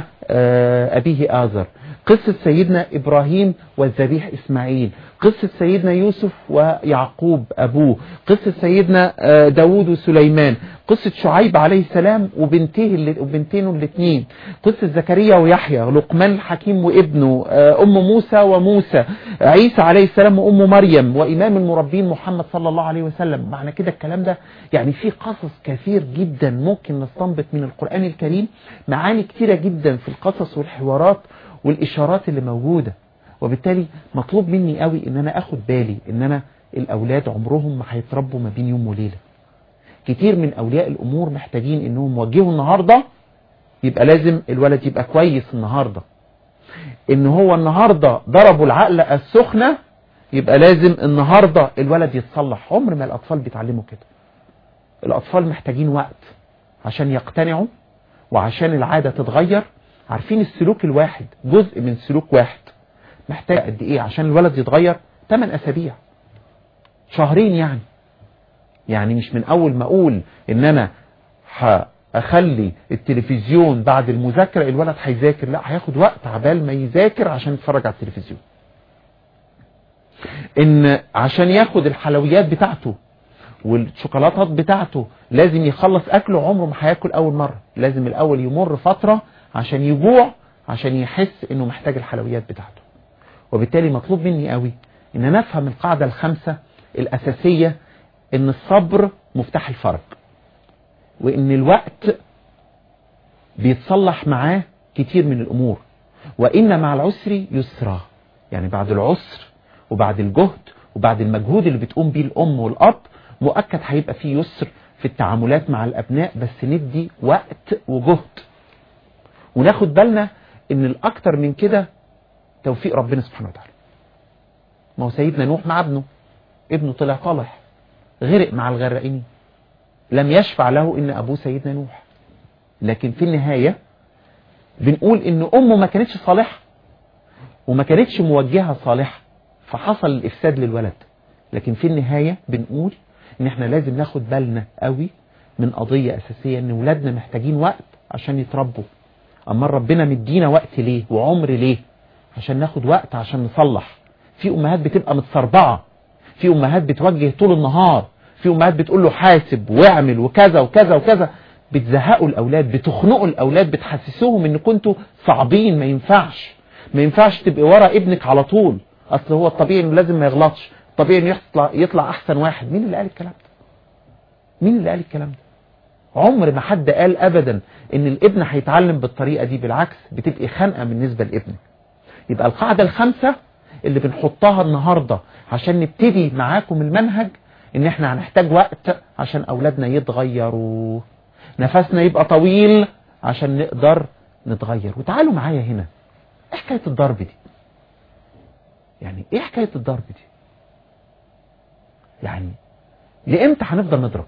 أبيه آزر، قصة سيدنا إبراهيم والذبيح إسماعيل، قصة سيدنا يوسف ويعقوب أبوه، قصة سيدنا داود وسليمان، قصة شعيب عليه السلام وبنته وبنتينه الاثنين، قصة زكريا ويحيى، لقمان الحكيم وابنه، أم موسى وموسى، عيسى عليه السلام وأم مريم، وإمام المربين محمد صلى الله عليه وسلم. معنى كده الكلام ده يعني في قصص كثير جدا ممكن نستنبط من القرآن الكريم معاني كثيرة جدا في القصص والحوارات والإشارات اللي موجودة. وبالتالي مطلوب مني قوي ان انا اخد بالي ان انا الاولاد عمرهم ما هيتربوا ما بين يوم وليلة. كتير من اولياء الامور محتاجين انهم يوجهوا النهاردة، يبقى لازم الولد يبقى كويس النهاردة. ان هو النهاردة ضربوا العقلة السخنة، يبقى لازم النهاردة الولد يتصلح. عمر ما الاطفال بيتعلموا كده. الاطفال محتاجين وقت عشان يقتنعوا وعشان العادة تتغير. عارفين السلوك الواحد جزء من سلوك واحد محتاج قد ايه عشان الولد يتغير؟ ثمانية اسابيع، شهرين. يعني يعني مش من اول ما اقول ان انا اخلي التلفزيون بعد المذاكرة الولد هيذاكر، لا هياخد وقت عبال ما يذاكر عشان يتفرج على التلفزيون. ان عشان ياخد الحلويات بتاعته والشوكولاتات بتاعته لازم يخلص اكله، عمره ما هياكل اول مرة، لازم الاول يمر فترة عشان يجوع عشان يحس انه محتاج الحلويات بتاعته. وبالتالي مطلوب مني قوي ان انا افهم القاعدة الخامسة الاساسية، ان الصبر مفتاح الفرج، وان الوقت بيتصلح معاه كتير من الامور، وان مع العسر يسرا. يعني بعد العسر وبعد الجهد وبعد المجهود اللي بتقوم بيه الام والاب مؤكد هيبقى فيه يسر في التعاملات مع الابناء، بس ندي وقت وجهد وناخد بالنا ان الاكتر من كده توفيق ربنا سبحانه وتعالى. ما هو سيدنا نوح مع ابنه، ابنه طلع طالح، غرق مع الغرقين، لم يشفع له ان ابوه سيدنا نوح، لكن في النهاية بنقول ان امه ما كانتش صالحة وما كانتش موجهة صالحة فحصل الافساد للولد. لكن في النهاية بنقول ان احنا لازم ناخد بالنا قوي من قضية اساسية، ان ولادنا محتاجين وقت عشان يتربوا. اما ربنا مدينا وقت ليه وعمر ليه؟ عشان ناخد وقت عشان نصلح. في امهات بتبقى متصربعة، في امهات بتوجه طول النهار، في امهات بتقول له حاسب واعمل وكذا وكذا وكذا، بتزهقوا الاولاد، بتخنقوا الاولاد، بتحسسوهم ان كنتوا صعبين. ما ينفعش ما ينفعش تبقى ورا ابنك على طول، اصل هو الطبيعي انه لازم ما يغلطش، الطبيعي انه يطلع يطلع احسن واحد. مين اللي قال الكلام ده؟ مين اللي قال الكلام ده؟ عمر ما حد قال ابدا ان الابن هيتعلم بالطريقه دي، بالعكس بتبقى خنقه بالنسبه لابنك. يبقى القاعده الخامسه اللي بنحطها النهارده عشان نبتدي معاكم المنهج، ان احنا هنحتاج وقت عشان اولادنا يتغيروا، نفسنا يبقى طويل عشان نقدر نتغير. وتعالوا معايا هنا، ايه حكايه الضرب دي؟ يعني ايه حكايه الضرب دي؟ يعني لامتى هنفضل نضرب؟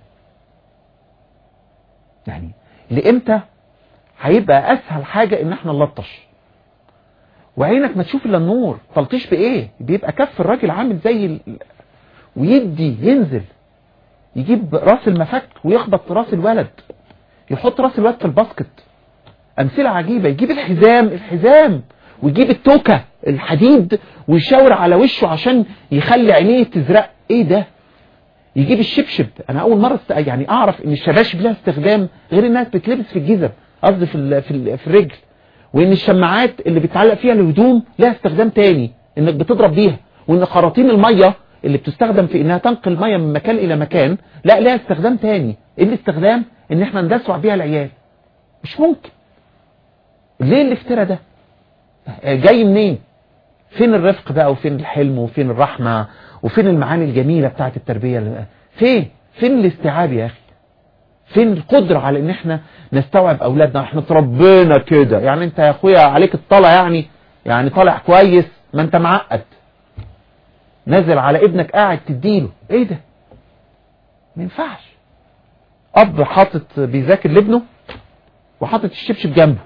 يعني لامتى هيبقى اسهل حاجه ان احنا نلطش وعينك ما تشوف الا النور؟ تلطيش بايه؟ بيبقى كف الراجل عامل زي ال... ويدي ينزل يجيب راس المفك ويخبط راس الولد، يحط راس الولد في الباسكت. امثله عجيبه، يجيب الحزام الحزام ويجيب التوكه الحديد ويشاور على وشه عشان يخلي عينيه تزرق. ايه ده؟ يجيب الشبشب. انا اول مره است... يعني اعرف ان الشباشب لها استخدام غير انها بتتلبس في الجزم، قصدي في ال... في, ال... في الرجل، وان الشماعات اللي بتعلق فيها الهدوم لها استخدام تاني انك بتضرب بيها، وان خراطيم الميه اللي بتستخدم في انها تنقل الميه من مكان الى مكان لا لها استخدام تاني. ايه الاستخدام؟ ان احنا ندسع بيها العيال. مش ممكن. ليه الافتراء ده؟ جاي منين؟ فين الرفق بقى وفين الحلم وفين الرحمه وفين المعاني الجميله بتاعت التربيه؟ فين فين الاستيعاب يا اخي؟ فين القدره على ان احنا نستوعب اولادنا؟ احنا اتربينا كده. يعني انت يا اخويا عليك الطلع، يعني يعني طالع كويس، ما انت معقد نازل على ابنك قاعد تديله. ايه ده؟ ما ينفعش. اب حاطط بيذاكر لابنه وحاطط الشبشب جنبه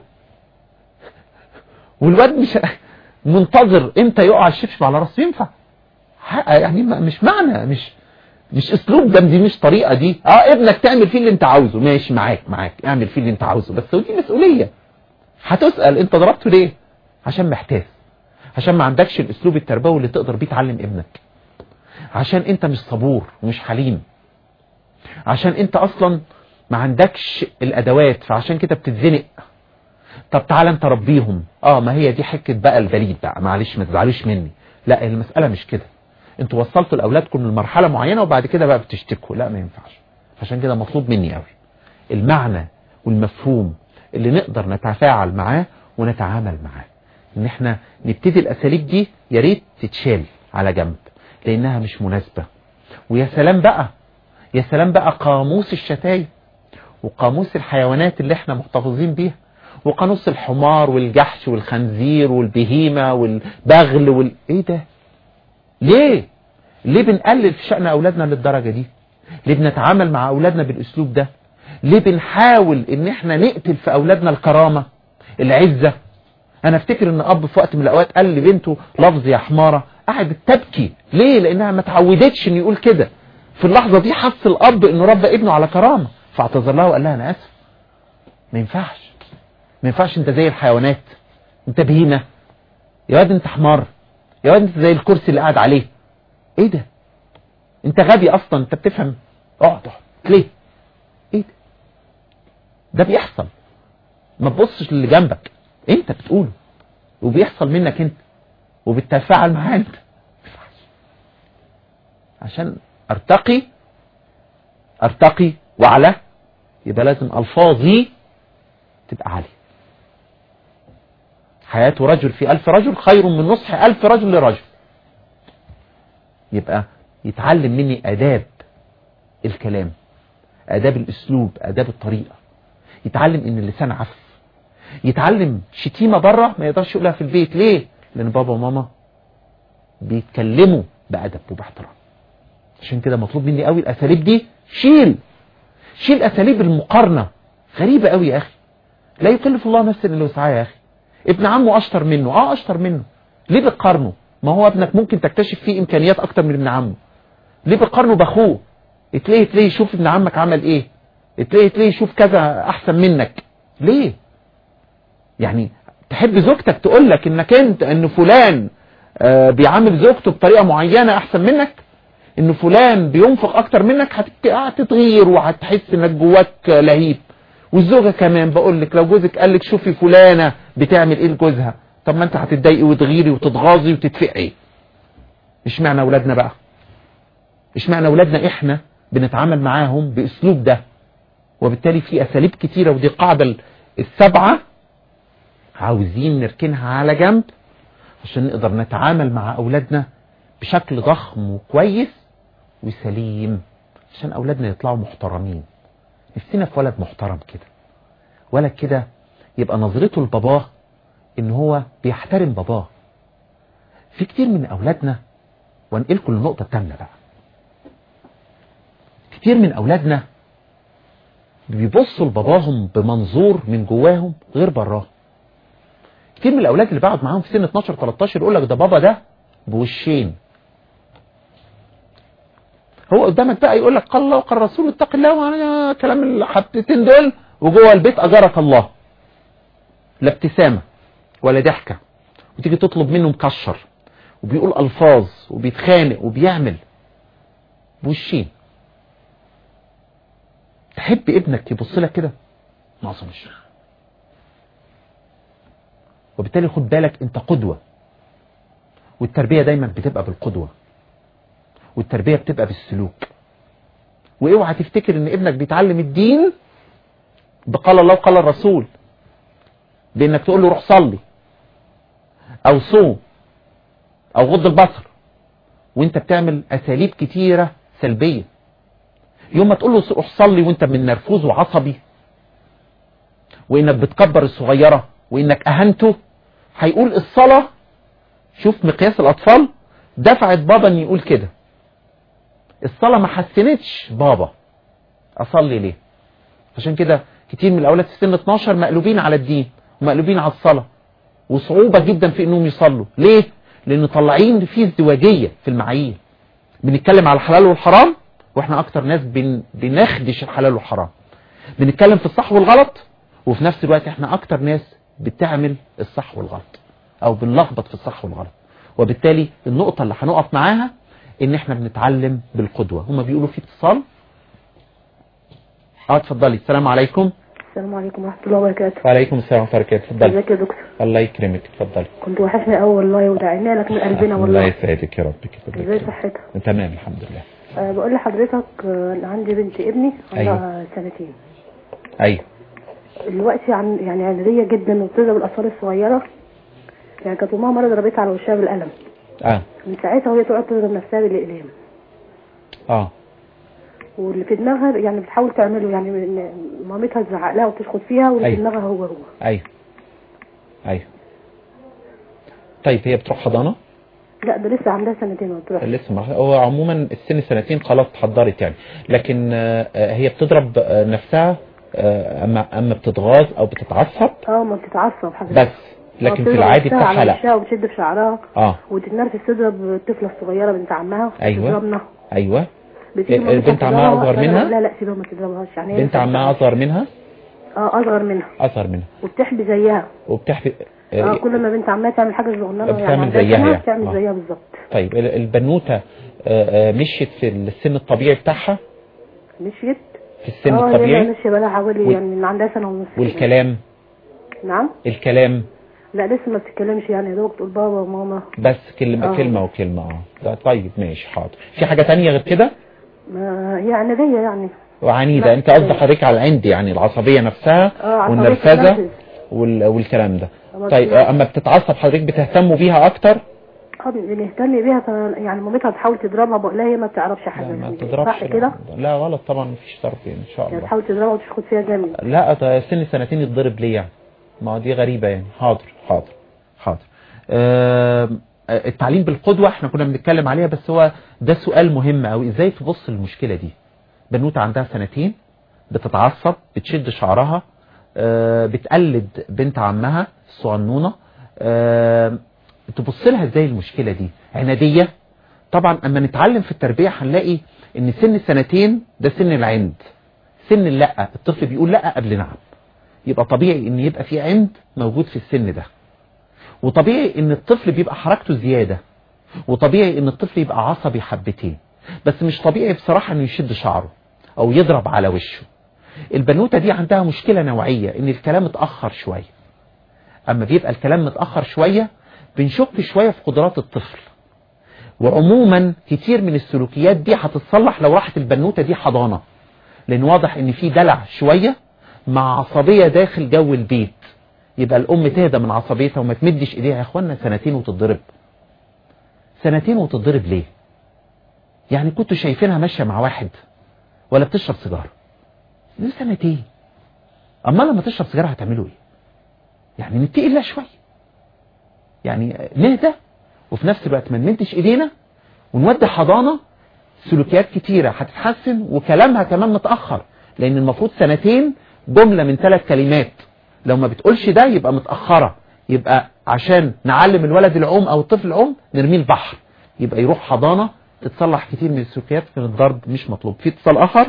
والواد مش منتظر امتى يقع الشبشب على راسه. ينفع؟ يعني مش معنى مش مش اسلوب ده، دي مش طريقه دي. اه ابنك تعمل فيه اللي انت عاوزه، ماشي معاك معاك اعمل فيه اللي انت عاوزه، بس ودي مسؤوليه. هتسال انت ضربته ليه؟ عشان محتاج، عشان ما عندكش الاسلوب التربوي اللي تقدر بيه تعلم ابنك، عشان انت مش صبور ومش حليم، عشان انت اصلا ما عندكش الادوات، فعشان كده بتتزنق. طب تعالى انت ربيهم. اه ما هي دي حكه بقى البليد بقى، معلش ما تزعلوش مني. لا المساله مش كده. انتوا وصلتوا لاولادكم لمرحله معينه وبعد كده بقى بتشتكوا. لا ما ينفعش. عشان كده مطلوب مني قوي المعنى والمفهوم اللي نقدر نتفاعل معاه ونتعامل معاه، ان احنا نبتدي الاساليب دي يا ريت تتشال على جنب لانها مش مناسبه. ويا سلام بقى يا سلام بقى قاموس الشتايم وقاموس الحيوانات اللي احنا محتفظين بيها، وقاموس الحمار والجحش والخنزير والبهيمه والبغل وال ايه ده؟ ليه؟ ليه بنقلل في شأن اولادنا للدرجه دي؟ ليه بنتعامل مع اولادنا بالاسلوب ده؟ ليه بنحاول ان احنا نقتل في اولادنا الكرامه العزه؟ انا افتكر ان اب في وقت من الاوقات قال لبنته لفظ يا حماره، قعدت تبكي. ليه؟ لانها ما اتعودتش ان يقول كده. في اللحظه دي حس الاب انه ربى ابنه على كرامه، فاعتذر لها وقال لها انا اسف، ما ينفعش ما ينفعش. انت زي الحيوانات، انت بهيمة يا واد، انت حمار يا واد، انت زي الكرسي اللي قاعد عليه. ايه ده؟ انت غبي اصلا، انت بتفهم؟ اقعد اقعد ليه؟ ايه ده؟ ده بيحصل. ما تبصش للي جنبك، انت بتقوله وبيحصل منك انت وبتتفاعل معاه انت. عشان ارتقي ارتقي واعلى يبقى لازم الفاظي تبقى عالية. حياة رجل في ألف رجل خير من نصح ألف رجل لرجل. يبقى يتعلم مني آداب الكلام، آداب الأسلوب، آداب الطريقة. يتعلم إن اللسان عف. يتعلم شتيمة بره ما يقدرش يقولها في البيت. ليه؟ لأن بابا وماما بيتكلموا بأدب وباحترام. عشان كده مطلوب مني قوي الأساليب دي. شيل شيل أساليب المقارنة. غريبة قوي يا أخي. لا يكلف الله نفسا إلا وسعها يا أخي. ابن عمه أشطر منه، اه أشطر منه. ليه بتقارنه؟ ما هو ابنك ممكن تكتشف فيه إمكانيات أكتر من ابن عمه. ليه بتقارنه بأخوه؟ اتليه اتليه شوف ابن عمك عمل إيه، اتليه اتليه شوف كذا أحسن منك. ليه؟ يعني تحب زوجتك تقول لك إنك أنت إن فلان آه بيعامل زوجته بطريقة معينة أحسن منك، إن فلان بينفق أكتر منك، هتتغير وهتحس إنك جواك لهيب. والزوجة كمان بقول لك، لو جوزك قال لك شوفي فلانة بتعمل ايه لجوزها، طب ما انت هتتضايقي وتغيري وتتغاظي وتتفقعي. اشمعنى اولادنا بقى؟ اشمعنى اولادنا احنا بنتعامل معاهم باسلوب ده؟ وبالتالي في اساليب كتيرة، ودي القاعدة السبعة عاوزين نركنها على جنب عشان نقدر نتعامل مع اولادنا بشكل ضخم وكويس وسليم، عشان اولادنا يطلعوا محترمين. نفسنا في ولد محترم كده، ولد كده يبقى نظرته لباباه ان هو بيحترم باباه. في كتير من اولادنا، وانقلكم للنقطة الثامنة بقى، كتير من اولادنا بيبصوا لباباهم بمنظور من جواهم غير براهم. كتير من الاولاد اللي بقعد معاهم في سن اتناشر تلتاشر يقول لك ده بابا ده بوشين. هو قدامك بقى يقول لك قال الله وقال الرسول اتق الله، وانا كلام الحبتين دول، وجوه البيت اجرك الله، لا ابتسامه ولا ضحكه، وتيجي تطلب منه مكشر وبيقول الفاظ وبيتخانق وبيعمل بوشين. تحب ابنك يبص لك كده؟ ما اظنش. وبالتالي خد بالك انت قدوه، والتربيه دايما بتبقى بالقدوه، والتربيه بتبقى بالسلوك. واوعى تفتكر ان ابنك بيتعلم الدين بقال الله وقال الرسول، بانك تقول له روح صلي او صوم او غض البصر، وانت بتعمل اساليب كتيره سلبيه. يوم ما تقول له روح صلي وانت من نرفوز وعصبي، وانك بتكبر الصغيره، وانك اهنته، هيقول الصلاه، شوف مقياس الاطفال، دفعت بابا ان يقول كده. الصلاه ما حسنتش بابا، اصلي ليه؟ عشان كده كتير من الاولاد في سن اتناشر مقلوبين على الدين ومقلوبين على الصلاه، وصعوبه جدا في انهم يصلوا. ليه؟ لان طالعين في ازدواجيه في المعايير. بنتكلم على الحلال والحرام، واحنا اكتر ناس بن... بنخدش الحلال والحرام. بنتكلم في الصح والغلط، وفي نفس الوقت احنا اكتر ناس بتعمل الصح والغلط، او بنلخبط في الصح والغلط. وبالتالي النقطه اللي هنقف معاها ان احنا بنتعلم بالقدوه. هما بيقولوا في اتصال. اه اتفضلي. السلام عليكم. السلام عليكم ورحمه الله وبركاته. وعليكم السلام ورحمه الله وبركاته. اتفضلي. ازيك يا دكتور؟ الله يكرمك. اتفضلي. كنت وحشني قوي والله، ودعينا لك من قلبنا والله. الله يسعدك يا رب كده. ازاي صحتك؟ تمام الحمد لله. أه بقول لحضرتك انا عندي بنت ابني عندها أيوه. سنتين. ايوه. دلوقتي عن يعني عناديه جدا وبتضرب الاطفال الصغيره. يعني كانت امها مره ضربتها على وشها بالقلم. اه. من ساعتها وهي تقعد تضرب نفسها بالاقلام. اه. واللي في دماغها يعني بتحاول تعمله، يعني مامتها تزعق لها وتشخط فيها، واللي أيوه. في دماغها هو هو. ايوه. ايوه. طيب هي بتروح حضانه؟ لا ده لسه عندها سنتين ما بتروحش. لسه ما هو عموما السن سنتين خلاص اتحضرت يعني، لكن هي بتضرب نفسها اما اما بتتغاظ او بتتعصب. اه ما بتتعصب حضرتك بس لكن في العادي بتاعها لا. وبتشد في شعرها. اه. وتتنرفز تضرب الطفله الصغيره بنت عمها. ايوه. تضربنا. ايوه. بنت عمها اصغر منها؟ لا لا سيبها ما تضربهاش يعني. بنت عمها اصغر منها؟ اه اصغر منها. اصغر منها. وبتحبي زيها. وبتحبي اه كل ما بنت عمها تعمل حاجه صغننه بتعمل زيها يعني. بتعمل آه. زيها بالظبط. طيب البنوته مشيت في السن الطبيعي بتاعها؟ مشيت في السن اه الطبيعي؟ اه ماشيه بقى حوالي و... يعني من عندها سنه ونص. والكلام؟ نعم. الكلام؟ لا لسه ما بتتكلمش يعني، يا دوب تقول بابا وماما بس كلمه. آه. كلمه وكلمه. اه طيب ماشي حاضر. في حاجه تانية غير كده؟ ما هي عناديه يعني. وعنيده. انت قصدك حضرتك على العند يعني العصبيه نفسها آه والنرفزه وال... والكلام ده. طيب اما بتتعصب حضرتك بتهتموا بيها اكتر؟ اه بنهتم بيها. يعني مامتها بتحاول تضربها، بقول لها هي ما بتعرفش حاجه لا ما يعني. تضربش. صح كده؟ لا غلط طبعا، مفيش ضرب ان شاء الله. يعني تحاول تضربها وتشخط فيها جامد. لا سن سنتين يتضرب ليه يعني؟ ما دي غريبه يعني. حاضر حاضر حاضر. أه التعليم بالقدوه احنا كنا بنتكلم عليها، بس هو ده سؤال مهم قوي. ازاي تبص للمشكله دي؟ بنوته عندها سنتين بتتعصب، بتشد شعرها، أه بتقلد بنت عمها الصغنونه، أه تبص لها ازاي المشكله دي؟ عناديه؟ طبعا اما نتعلم في التربيه هنلاقي ان سن السنتين ده سن العند، سن اللا. الطفل بيقول لا قبل نعم. يبقى طبيعي ان يبقى في عند موجود في السن ده، وطبيعي ان الطفل بيبقى حركته زياده، وطبيعي ان الطفل يبقى عصبي حبتين، بس مش طبيعي بصراحه انه يشد شعره او يضرب على وشه. البنوته دي عندها مشكله نوعيه ان الكلام اتاخر شويه. اما بيبقى الكلام متاخر شويه بنشك شويه في قدرات الطفل. وعموما كتير من السلوكيات دي هتتصلح لو راحت البنوته دي حضانه، لان واضح ان في دلع شويه مع عصبيه داخل جو البيت. يبقى الام تهدى من عصبيتها وما تمدش ايديها. يا اخوانا سنتين وتتضرب؟ سنتين وتتضرب ليه؟ يعني كنتوا شايفينها ماشيه مع واحد ولا بتشرب سيجاره؟ دي سنتين. اما لما تشرب سيجاره هتعملوا ايه؟ يعني نتقي الله شويه، يعني نهدى وفي نفس الوقت ما نمدش ايدينا ونودي حضانه. سلوكيات كتيره هتتحسن وكلامها كمان متاخر، لان المفروض سنتين جمله من ثلاث كلمات. لو ما بتقولش ده يبقى متاخره. يبقى عشان نعلم الولد العوم او الطفل العوم نرميه البحر، يبقى يروح حضانه تتصلح كتير من السلوكيات. من الضرب مش مطلوب. في اتصال اخر.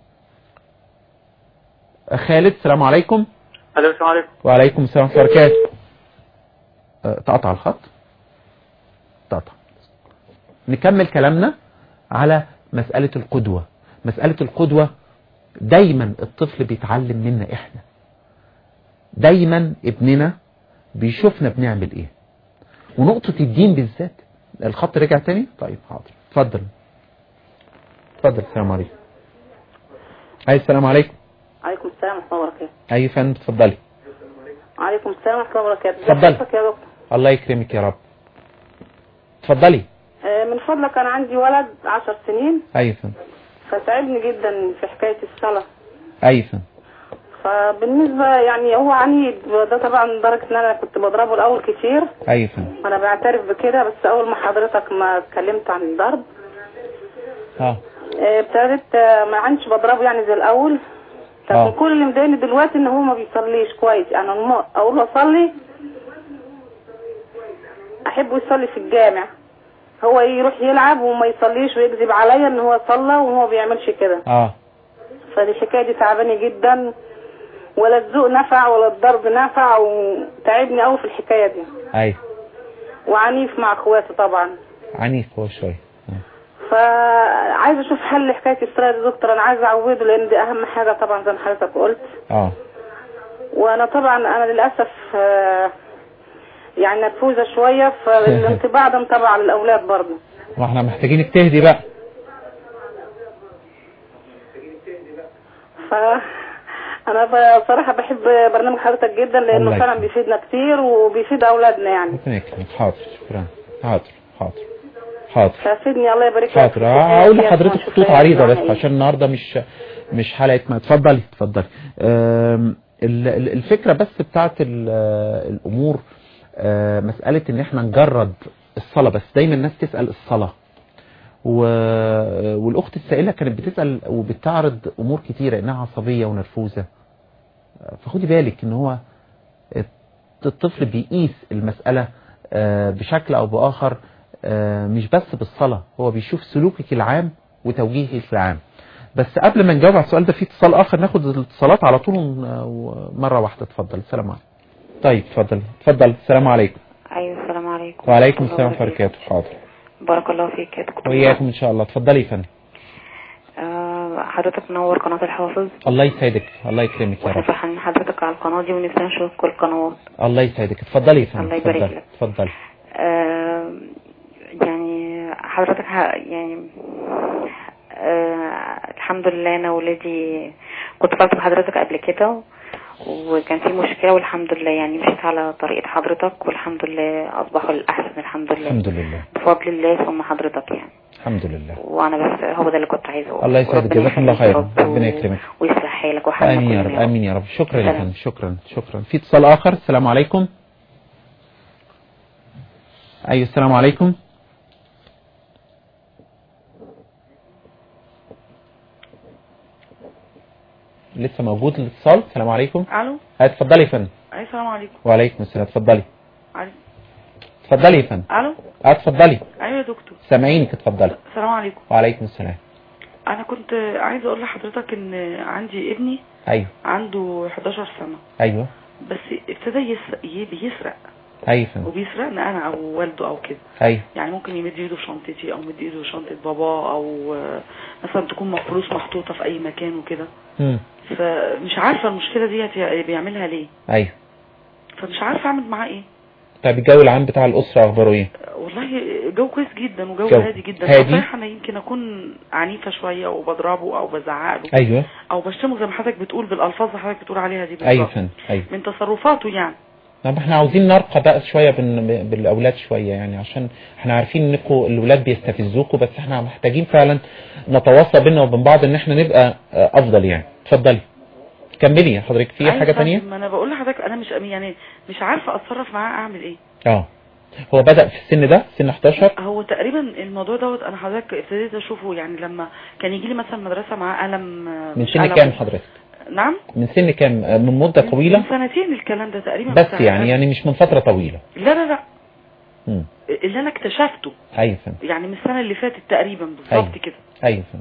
خالد السلام عليكم. الو السلام عليكم. وعليكم السلام ورحمه الله وبركاته. تقطع الخط. تقطع. نكمل كلامنا على مسألة القدوة. مسألة القدوة دايما الطفل بيتعلم منا احنا. دايما ابننا بيشوفنا بنعمل ايه. ونقطة الدين بالذات. الخط رجع تاني؟ طيب حاضر. اتفضل اتفضل. السلام عليكم. اي السلام عليكم. عليكم السلام ورحمة الله وبركاته. اي فندم اتفضلي. عليكم السلام ورحمة الله وبركاته. اتفضلي. يا دكتور. الله يكرمك يا رب. اتفضلي. من فضلك انا عندي ولد عشر سنين. اي فندم. فتعبني جدا في حكاية الصلاة. اي فندم. فبالنسبة يعني هو عنيد، ده طبعا لدرجة ان انا كنت بضربه الاول كتير. اي فندم. انا بعترف بكده، بس اول ما حضرتك ما اتكلمت عن الضرب اه ابتديت ما عندش بضربه يعني زي الاول. لكن كل اللي مضايقني دلوقتي ان هو ما بيصليش كويس. انا يعني اقول له اصلي، احبه يصلي في الجامع، هو يروح يلعب وما يصليش ويكذب عليا ان هو صلى وهو ما بيعملش كده. اه فدي الحكايه دي تعباني جدا، ولا الذوق نفع ولا الضرب نفع، وتعبني قوي في الحكايه دي. ايوه. وعنيف مع اخواته طبعا. عنيف هو شويه. فعايز اشوف حل حكايه الصلاه يا دكتور. انا عايز اعوده لان دي اهم حاجه طبعا زي ما حضرتك قلت. اه وانا طبعا انا للاسف يعني نرفوزه شويه، فالانطباع ده انطبع على الاولاد برضه. واحنا محتاجينك تهدي بقى. ف انا بصراحه بحب برنامج حضرتك جدا لانه فعلا بيفيدنا كتير وبيفيد اولادنا يعني. حاضر شكرا. حاضر حاضر حاضر. فافدني الله يبارك فيك. حاضر. هقول لحضرتك خطوط عريضه بس عشان النهارده مش مش حلقه. ما اتفضلي اتفضلي. الفكره بس بتاعت الامور مساله ان احنا نجرد الصلاه بس. دايما الناس تسال الصلاه، والاخت السائله كانت بتسال وبتعرض امور كتيره انها عصبيه ونرفوزه. فخدي بالك ان هو الطفل بيقيس المساله بشكل او باخر، مش بس بالصلاه، هو بيشوف سلوكك العام وتوجيهك العام. بس قبل ما نجاوب على السؤال ده في اتصال اخر، ناخد الاتصالات على طول مره واحده. اتفضل. السلام عليكم. طيب اتفضل اتفضل. السلام عليكم. ايوه السلام عليكم. وعليكم السلام ورحمه الله وبركاته. حاضر. بارك الله فيك يا دكتور. وإياكم ان شاء الله. اتفضلي يا فندم. آه حضرتك منور قناه الحافظ. الله يسعدك. الله يكرمك يا رب. وفرحان حضرتك على القناه دي ونفسي نشوف كل القنوات. الله يسعدك. اتفضلي يا فندم. الله يبارك لك. اتفضلي. آه يعني حضرتك يعني آه الحمد لله انا ولادي كنت طلبت بحضرتك قبل كده وكان في مشكله والحمد لله يعني مشيت على طريقه حضرتك والحمد لله اصبحوا الاحسن الحمد لله. الحمد لله بفضل الله ثم حضرتك يعني. الحمد لله. وانا بس هو ده اللي كنت عايزه اقوله. الله يسعدك. جزاك الله خير. ربنا يكرمك ويصلح حالك وحالنا. امين يا رب. امين يا رب. شكرا يا فندم. شكرا شكرا. في اتصال اخر. السلام عليكم. ايوه السلام عليكم. لسه موجود الاتصال. السلام عليكم. الو. اتفضلي يا فندم. اي السلام عليكم. وعليكم السلام. اتفضلي. عليكم. اتفضلي يا فندم. الو. اتفضلي. ايوه يا دكتور. سامعينك. اتفضلي. السلام عليكم. وعليكم السلام. انا كنت عايزه اقول لحضرتك ان عندي ابني. ايوه. عنده حداشر سنه. ايوه. بس ابتدى يسرق يسرق. ايوه فندم. وبيسرقنا انا او والده او كده. ايوه. يعني ممكن يمد ايده في شنطتي او يمد ايده في شنطه بابا او مثلا تكون فلوس محطوطه في اي مكان وكده. امم فمش عارفه المشكله دي بيعملها ليه. ايوه. فمش عارفه اعمل معاه ايه. طيب الجو العام بتاع الاسره اخباره ايه؟ والله جو كويس جدا وجو جو. هادي جدا. هادي. صحيح انا يمكن اكون عنيفه شويه وبضربه او بزعق له. ايوه. او بشتمه زي ما حضرتك بتقول بالالفاظ اللي حضرتك بتقول عليها دي بالظبط. ايوه فندم. ايوه. من تصرفاته يعني. طب احنا عاوزين نرقى بقى شويه بالاولاد شويه يعني عشان احنا عارفين انكم الاولاد بيستفزوكوا بس احنا محتاجين فعلا نتواصل بينا وبين بعض ان احنا نبقى افضل يعني. اتفضلي كملي يا حضرتك. في حاجه ثانيه؟ ما انا بقول لحضرتك انا مش يعني مش عارفه اتصرف معاه اعمل ايه. اه هو بدأ في السن ده سن حداشر. هو تقريبا الموضوع دوت انا حضرتك ابتديت اشوفه يعني لما كان يجي لي مثلا مدرسه معاه قلم. من سن كام حضرتك؟ نعم. من سن كام؟ من مده طويله؟ من سنتين الكلام ده تقريبا. بس يعني يعني مش من فتره طويله. لا لا لا. امم اللي انا اكتشفته. ايوه فهمت. يعني من السنه اللي فاتت تقريبا بالظبط. أيوة. كده. ايوه فهمت.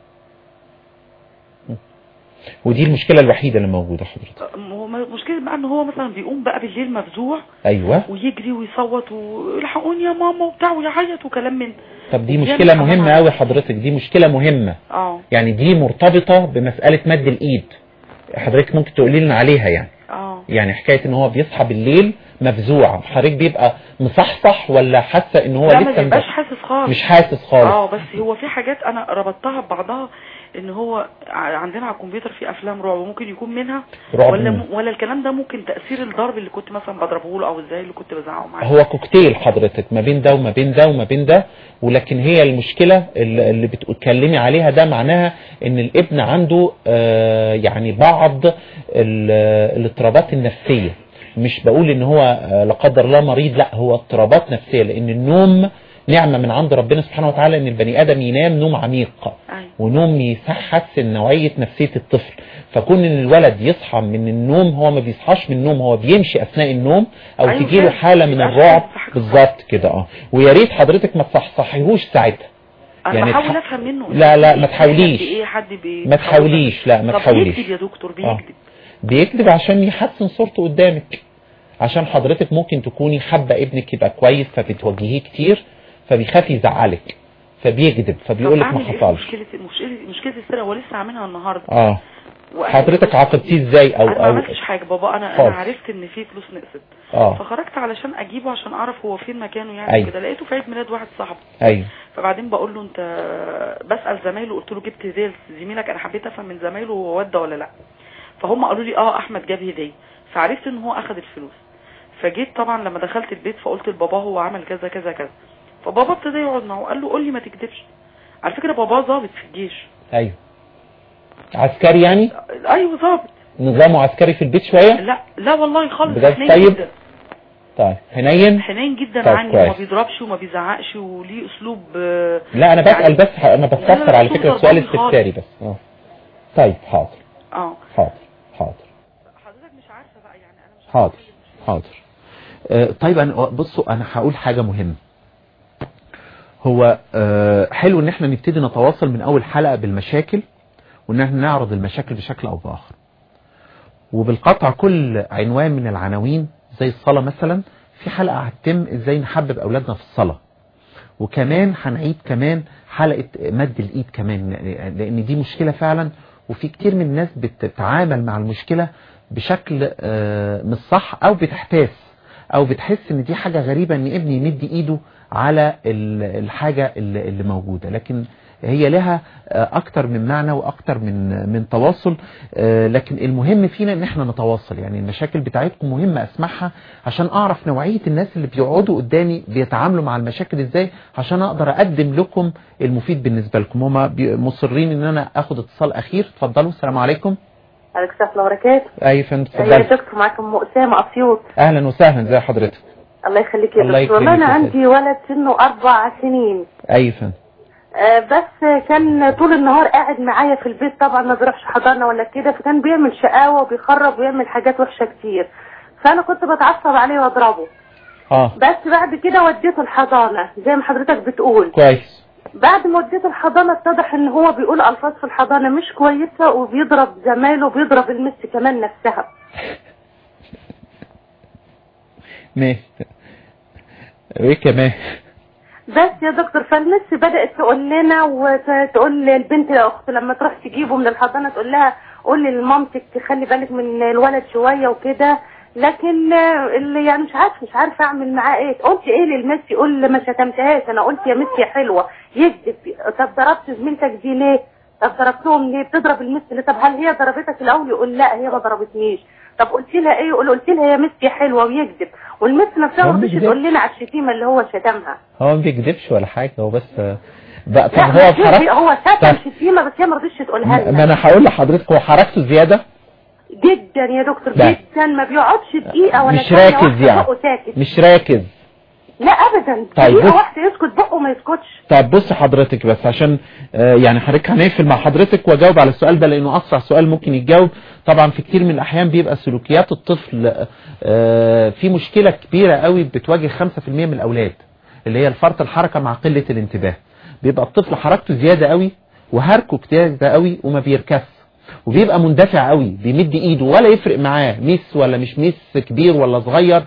ودي المشكله الوحيده اللي موجوده حضرتك. هو مشكله بقى ان هو مثلا بيقوم بقى بالليل مفزوع. ايوه. ويجري ويصوت ويلحقوني يا ماما وبتاع ويعيط وكلام من. طب دي مشكله مهمه قوي حضرتك. دي مشكله مهمه. اه يعني دي مرتبطه بمساله مد الايد. حضرتك ممكن تقولي لنا عليها يعني. اه يعني حكايه ان هو بيصحى بالليل مفزوع. حضرتك بيبقى مصحصح ولا حاسه ان هو لا لسه ما بيبقاش حاسس خالص. مش حاسس خالص. اه بس هو في حاجات انا ربطتها ببعضها ان هو عندنا على الكمبيوتر في افلام رعب ممكن يكون منها رعب. ولا م... ولا الكلام ده ممكن تاثير الضرب اللي كنت مثلا بضربه له او ازاي اللي كنت بزعقه معاه. هو كوكتيل حضرتك ما بين ده وما بين ده وما بين ده. ولكن هي المشكله اللي بتتكلمي عليها ده معناها ان الابن عنده آه يعني بعض الاضطرابات النفسيه. مش بقول ان هو لا قدر الله مريض، لا هو اضطرابات نفسيه لان النوم نعمه من عند ربنا سبحانه وتعالى ان البني ادم ينام نوم عميق. أي. ونوم يحسن نوعيه نفسيه الطفل. فكون ان الولد يصحى من النوم هو ما بيصحاش من النوم هو بيمشي اثناء النوم او أيوة تجي له حاله من الرعب بالظبط كده. اه ويا ريت حضرتك ما تصحصحيهوش ساعتها. انا يعني بحاول افهم منه. لا لا ما تحاوليش. ايه حد بي... ما تحاوليش. لا ما تحاوليش. بيكذب يا دكتور بيكذب. آه. بيكذب عشان يحسن صورته قدامك. عشان حضرتك ممكن تكوني حابه ابنك يبقى كويس فبتواجهيه كتير فبيخاف يزعلك فبيكذب فبيقول لك ما حصلش. مشكله مشكله مشكله السرقه هو لسه عاملها النهارده. اه حضرتك عاقبتيه ازاي او انا ما عملتش حاجه بابا. انا خالص. انا عرفت ان في فلوس نقصت. اه فخرجت علشان اجيبه عشان اعرف هو فين مكانه يعني. أيوة. كده لقيته في عيد ميلاد واحد صاحبي. ايوه. فبعدين بقول له انت بسال زمايله قلت له جبت هديه لزميلك. انا حبيت افهم من زمايله هو ودى ولا لا. فهم قالوا لي اه احمد جاب هديه. فعرفت ان هو اخذ الفلوس. فجيت طبعا لما دخلت البيت فقلت لبابا هو عمل كذا كذا كذا. فبابا ابتدى يقعد معه وقال له قول لي ما تكذبش. على فكره بابا ضابط في الجيش. ايوه. عسكري يعني؟ ايوه ضابط. نظامه عسكري في البيت شويه؟ لا لا والله خالص. بجد؟ طيب جدا. طيب حنين؟ حنين جدا عني وما بيضربش وما بيزعقش وليه اسلوب. لا انا بسال يعني بس انا بستفسر على فكره السؤال استفساري بس. اه طيب حاضر. اه حاضر حاضر. حضرتك مش عارفه بقى يعني انا مش حاضر حاضر. آه طيب انا بصوا انا هقول حاجه مهمه. هو آه حلو ان احنا نبتدي نتواصل من اول حلقه بالمشاكل وان احنا نعرض المشاكل بشكل او باخر. وبالقطع كل عنوان من العناوين زي الصلاة مثلا في حلقة هتتم ازاي نحبب اولادنا في الصلاة، وكمان هنعيد كمان حلقة مد الايد كمان، لان دي مشكلة فعلا، وفي كتير من الناس بتتعامل مع المشكلة بشكل مش صح، او بتحتاس او بتحس ان دي حاجة غريبة ان ابني يمد ايده على الحاجة اللي موجودة، لكن هي لها اكتر من معنى واكتر من من تواصل. لكن المهم فينا ان احنا نتواصل، يعني المشاكل بتاعتكم مهمة اسمعها عشان اعرف نوعية الناس اللي بيقعدوا قدامي بيتعاملوا مع المشاكل ازاي، عشان اقدر اقدم لكم المفيد بالنسبة لكم. هما مصرين ان انا اخد اتصال اخير. اتفضلوا. السلام عليكم. عليكم السلام ورحمة الله وبركاته. اي فندم اتفضل. يا دكتور معاكم ام اسامه اسيوط. اهلا وسهلا. ازي حضرتك؟ الله يخليك يا دكتور. والله انا عندي ولد سنه اربع سنين. اي فندم. آه بس كان طول النهار قاعد معايا في البيت، طبعا ما بيروحش حضانه ولا كده، فكان بيعمل شقاوه وبيخرب ويعمل حاجات وحشه كتير، فانا كنت بتعصب عليه واضربه. اه بس بعد كده وديته الحضانه زي ما حضرتك بتقول. كويس. بعد ما وديته الحضانه اتضح ان هو بيقول الفاظ في الحضانه مش كويسه، وبيضرب زمايله وبيضرب المس كمان نفسها. ماشي. وايه كمان؟ بس يا دكتور فالمس بدأت تقول لنا وتقول للبنت يا اخت لما تروح تجيبه من الحضانه تقول لها قولي لمامتك تخلي بالك من الولد شويه وكده، لكن اللي يعني مش عارف مش عارفه اعمل معاه ايه. قلت ايه للمس؟ يقول ما شتمتهاش. انا قلت يا مس يا حلوه. يكذب. طب ضربت زميلتك دي ليه؟ طب ضربتهم ليه؟ بتضرب المس ليه؟ طب هل هي ضربتك الاول؟ يقول لا هي ما ضربتنيش. طب قلت لها ايه؟ يقول قلت لها يا مس يا حلوه، ويكذب. والمس نفسها ما بتقولش تقول لنا على الشتيمه اللي هو شتمها. هو ما بيكذبش ولا حاجه، هو بس بقى. طب هو حركته هو شتم شتيمه بس هي ما رضيش تقولها لنا. ما انا هقول لحضرتك هو حركته زياده جدا يا دكتور لا. جدا ما بيقعدش دقيقه ولا مش راكز يعني مش راكز لا ابدا. طيب دقيقه واحده يسكت بقه ما يسكتش. طب بص حضرتك بس عشان آه يعني حضرتك هنقفل مع حضرتك واجاوب على السؤال ده لانه اسرع سؤال ممكن يتجاوب. طبعا في كتير من الاحيان بيبقى سلوكيات الطفل آه في مشكله كبيره قوي بتواجه خمسة في المية من الاولاد، اللي هي فرط الحركه مع قله الانتباه. بيبقى الطفل حركته زياده قوي وهركه زياده قوي وما بيركزش، وبيبقى مندفع قوي، بيمد ايده ولا يفرق معاه ميس ولا مش ميس، كبير ولا صغير،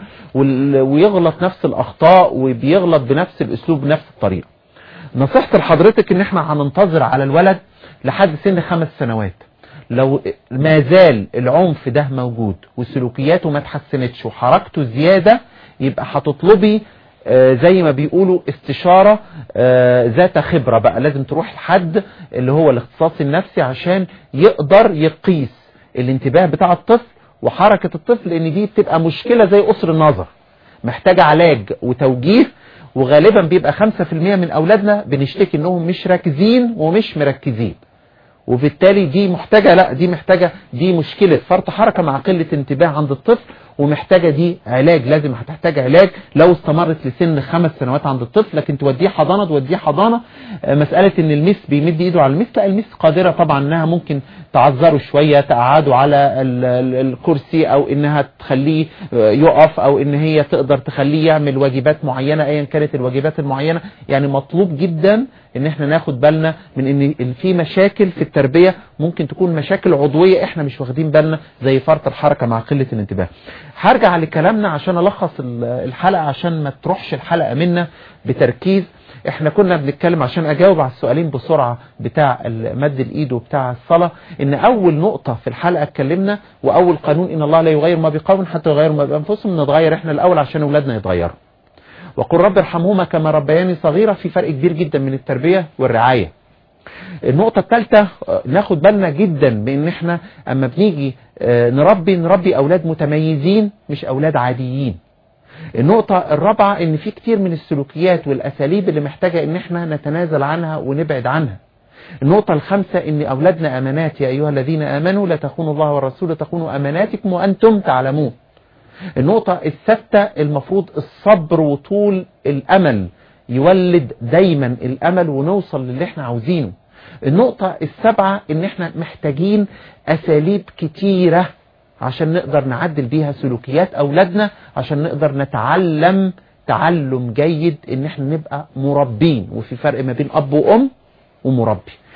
ويغلط نفس الاخطاء وبيغلط بنفس الاسلوب بنفس الطريقه. نصيحتي لحضرتك ان احنا هننتظر على الولد لحد سن خمس سنوات. لو ما زال العنف ده موجود وسلوكياته ما اتحسنتش وحركته زياده، يبقى هتطلبي آه زي ما بيقولوا استشارة آه ذات خبرة بقى. لازم تروح لحد اللي هو الاختصاص النفسي عشان يقدر يقيس الانتباه بتاع الطفل وحركة الطفل، لان دي بتبقى مشكلة زي قصر النظر محتاجة علاج وتوجيه. وغالبا بيبقى خمسة في المية من اولادنا بنشتكي انهم مش راكزين ومش مركزين، وبالتالي دي محتاجة لا دي محتاجة دي مشكلة فرط حركة مع قلة انتباه عند الطفل، ومحتاجة دي علاج. لازم هتحتاج علاج لو استمرت لسن خمس سنوات عند الطفل. لكن توديه حضانة توديه حضانة مسألة ان المس بيمد ايده على المس، لا المس قادرة طبعا انها ممكن تعذره شوية، تقعده على الكرسي، او انها تخليه يقف، او ان هي تقدر تخليه يعمل واجبات معينة ايا كانت الواجبات المعينة. يعني مطلوب جدا ان احنا ناخد بالنا من ان في مشاكل في التربية ممكن تكون مشاكل عضوية احنا مش واخدين بالنا، زي فرط الحركة مع قلة الانتباه. هرجع لكلامنا عشان الخص الحلقة عشان ما تروحش الحلقة منا بتركيز. احنا كنا بنتكلم عشان اجاوب على السؤالين بسرعة بتاع مد الايد وبتاع الصلاة، ان اول نقطة في الحلقة اتكلمنا واول قانون ان الله لا يغير ما بقوم حتى يغيروا ما بانفسهم. نتغير احنا الاول عشان اولادنا يتغيروا. وقل رب ارحمهما كما ربياني صغيرة. في فرق كبير جدا من التربية والرعاية. النقطة الثالثة ناخد بالنا جدا بان احنا اما بنيجي نربي نربي اولاد متميزين مش اولاد عاديين. النقطة الرابعة ان في كتير من السلوكيات والاساليب اللي محتاجة ان احنا نتنازل عنها ونبعد عنها. النقطة الخامسة ان اولادنا امانات، يا ايها الذين امنوا لا تخونوا الله والرسول تخونوا اماناتكم وانتم تعلمون. النقطة السادسة المفروض الصبر وطول الامل يولد دايما الامل ونوصل للي احنا عاوزينه. النقطة السابعة ان احنا محتاجين اساليب كتيرة عشان نقدر نعدل بيها سلوكيات اولادنا، عشان نقدر نتعلم تعلم جيد ان احنا نبقى مربين. وفي فرق ما بين اب وام ومربي.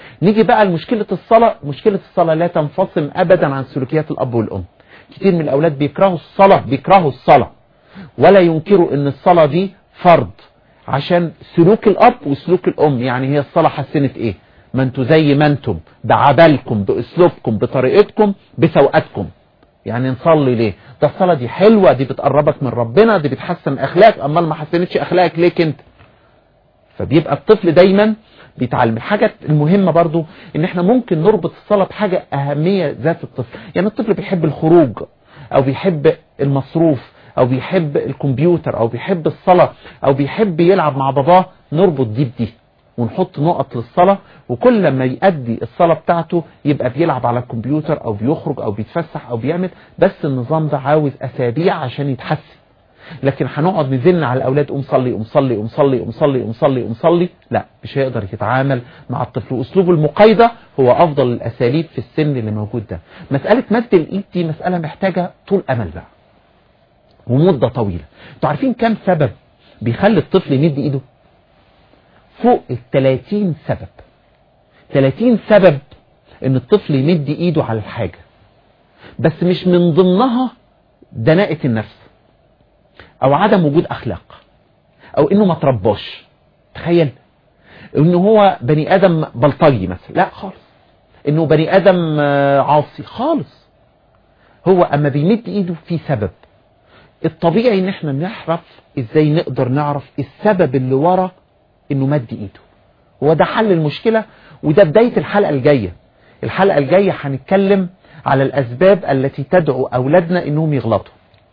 نيجي بقى لمشكلة الصلاة. مشكلة الصلاة لا تنفصل ابدا عن سلوكيات الاب والام. كتير من الاولاد بيكرهوا الصلاة بيكرهوا الصلاة ولا ينكروا ان الصلاة دي فرض عشان سلوك الاب وسلوك الام. يعني هي الصلاة حسنت ايه؟ ما انتوا زي ما انتم بعبالكم باسلوبكم بطريقتكم بسوءاتكم. يعني نصلي ليه؟ ده الصلاة دي حلوة، دي بتقربك من ربنا، دي بتحسن اخلاقك، امال ما حسنتش اخلاقك ليك انت؟ فبيبقى الطفل دايما بيتعلم. الحاجة المهمة برضو ان احنا ممكن نربط الصلاة بحاجة اهمية ذات الطفل. يعني الطفل بيحب الخروج او بيحب المصروف او بيحب الكمبيوتر او بيحب الصلاة او بيحب يلعب مع باباه، نربط دي بدي ونحط نقط للصلاة، وكل لما يؤدي الصلاة بتاعته يبقى بيلعب على الكمبيوتر او بيخرج او بيتفسح او بيعمل. بس النظام ده عاوز اسابيع عشان يتحسن. لكن هنقعد نزن على الاولاد قوم صلي قوم صلي قوم صلي قوم صلي قوم صلي قوم صلي، لا مش هيقدر يتعامل مع الطفل. واسلوب المقايضه هو افضل الاساليب في السن اللي موجود ده. مساله مد الايد دي مساله محتاجه طول امل بقى ومده طويله. انتوا عارفين كام سبب بيخلي الطفل يمد ايده؟ فوق ال ثلاثين سبب. ثلاثين سبب ان الطفل يمد ايده على الحاجه، بس مش من ضمنها دناءة النفس او عدم وجود اخلاق او انه ما ترباش. تخيل انه هو بني ادم بلطجي مثلا، لا خالص. انه بني ادم عاصي خالص. هو اما بيمد ايده في سبب. الطبيعي ان احنا نعرف ازاي نقدر نعرف السبب اللي ورا انه مد ايده. هو ده حل المشكلة، وده بداية الحلقة الجاية. الحلقة الجاية هنتكلم على الاسباب التي تدعو اولادنا انهم يغلطوا.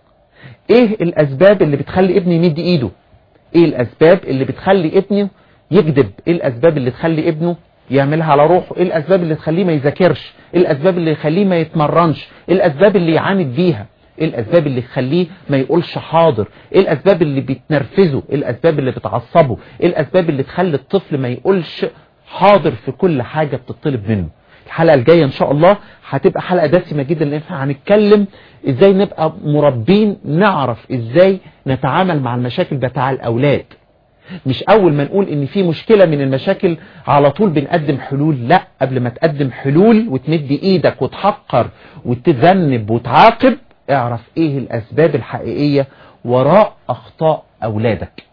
ايه الاسباب اللي بتخلي ابني يمد ايده؟ ايه الاسباب اللي بتخلي ابني يكذب؟ ايه الاسباب اللي تخلي ابنه يعملها على روحه؟ ايه الاسباب اللي تخليه ما يذاكرش؟ ايه الاسباب اللي يخليه ما يتمرنش؟ ايه الاسباب اللي يعاند بيها؟ ايه الاسباب اللي تخليه ما يقولش حاضر؟ ايه الاسباب اللي بتنرفزه؟ ايه الاسباب اللي بتعصبه؟ ايه الاسباب اللي تخلي الطفل ما يقولش حاضر في كل حاجة بتطلب منه؟ الحلقة الجاية ان شاء الله هتبقى حلقة دسمة جدا، لان احنا هنتكلم ازاي نبقى مربين، نعرف ازاي نتعامل مع المشاكل بتاع الاولاد. مش اول ما نقول ان في مشكلة من المشاكل على طول بنقدم حلول. لا، قبل ما تقدم حلول وتمد ايدك وتحقر وتذنب وتعاقب، اعرف ايه الاسباب الحقيقية وراء اخطاء اولادك.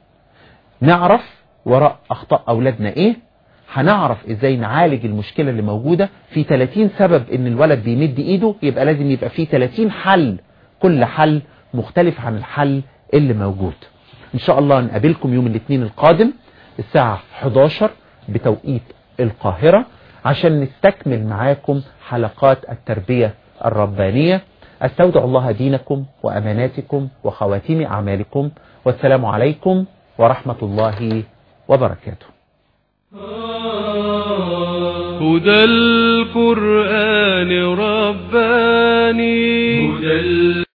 نعرف وراء اخطاء اولادنا ايه، هنعرف ازاي نعالج المشكلة اللي موجودة. في ثلاثين سبب ان الولد بيمد ايده، يبقى لازم يبقى في ثلاثين حل، كل حل مختلف عن الحل اللي موجود. ان شاء الله نقابلكم يوم الاثنين القادم الساعة حداشر بتوقيت القاهرة عشان نستكمل معاكم حلقات التربية الربانية. استودع الله دينكم واماناتكم وخواتيم اعمالكم، والسلام عليكم ورحمة الله وبركاته. هدى القرآن رباني. هدى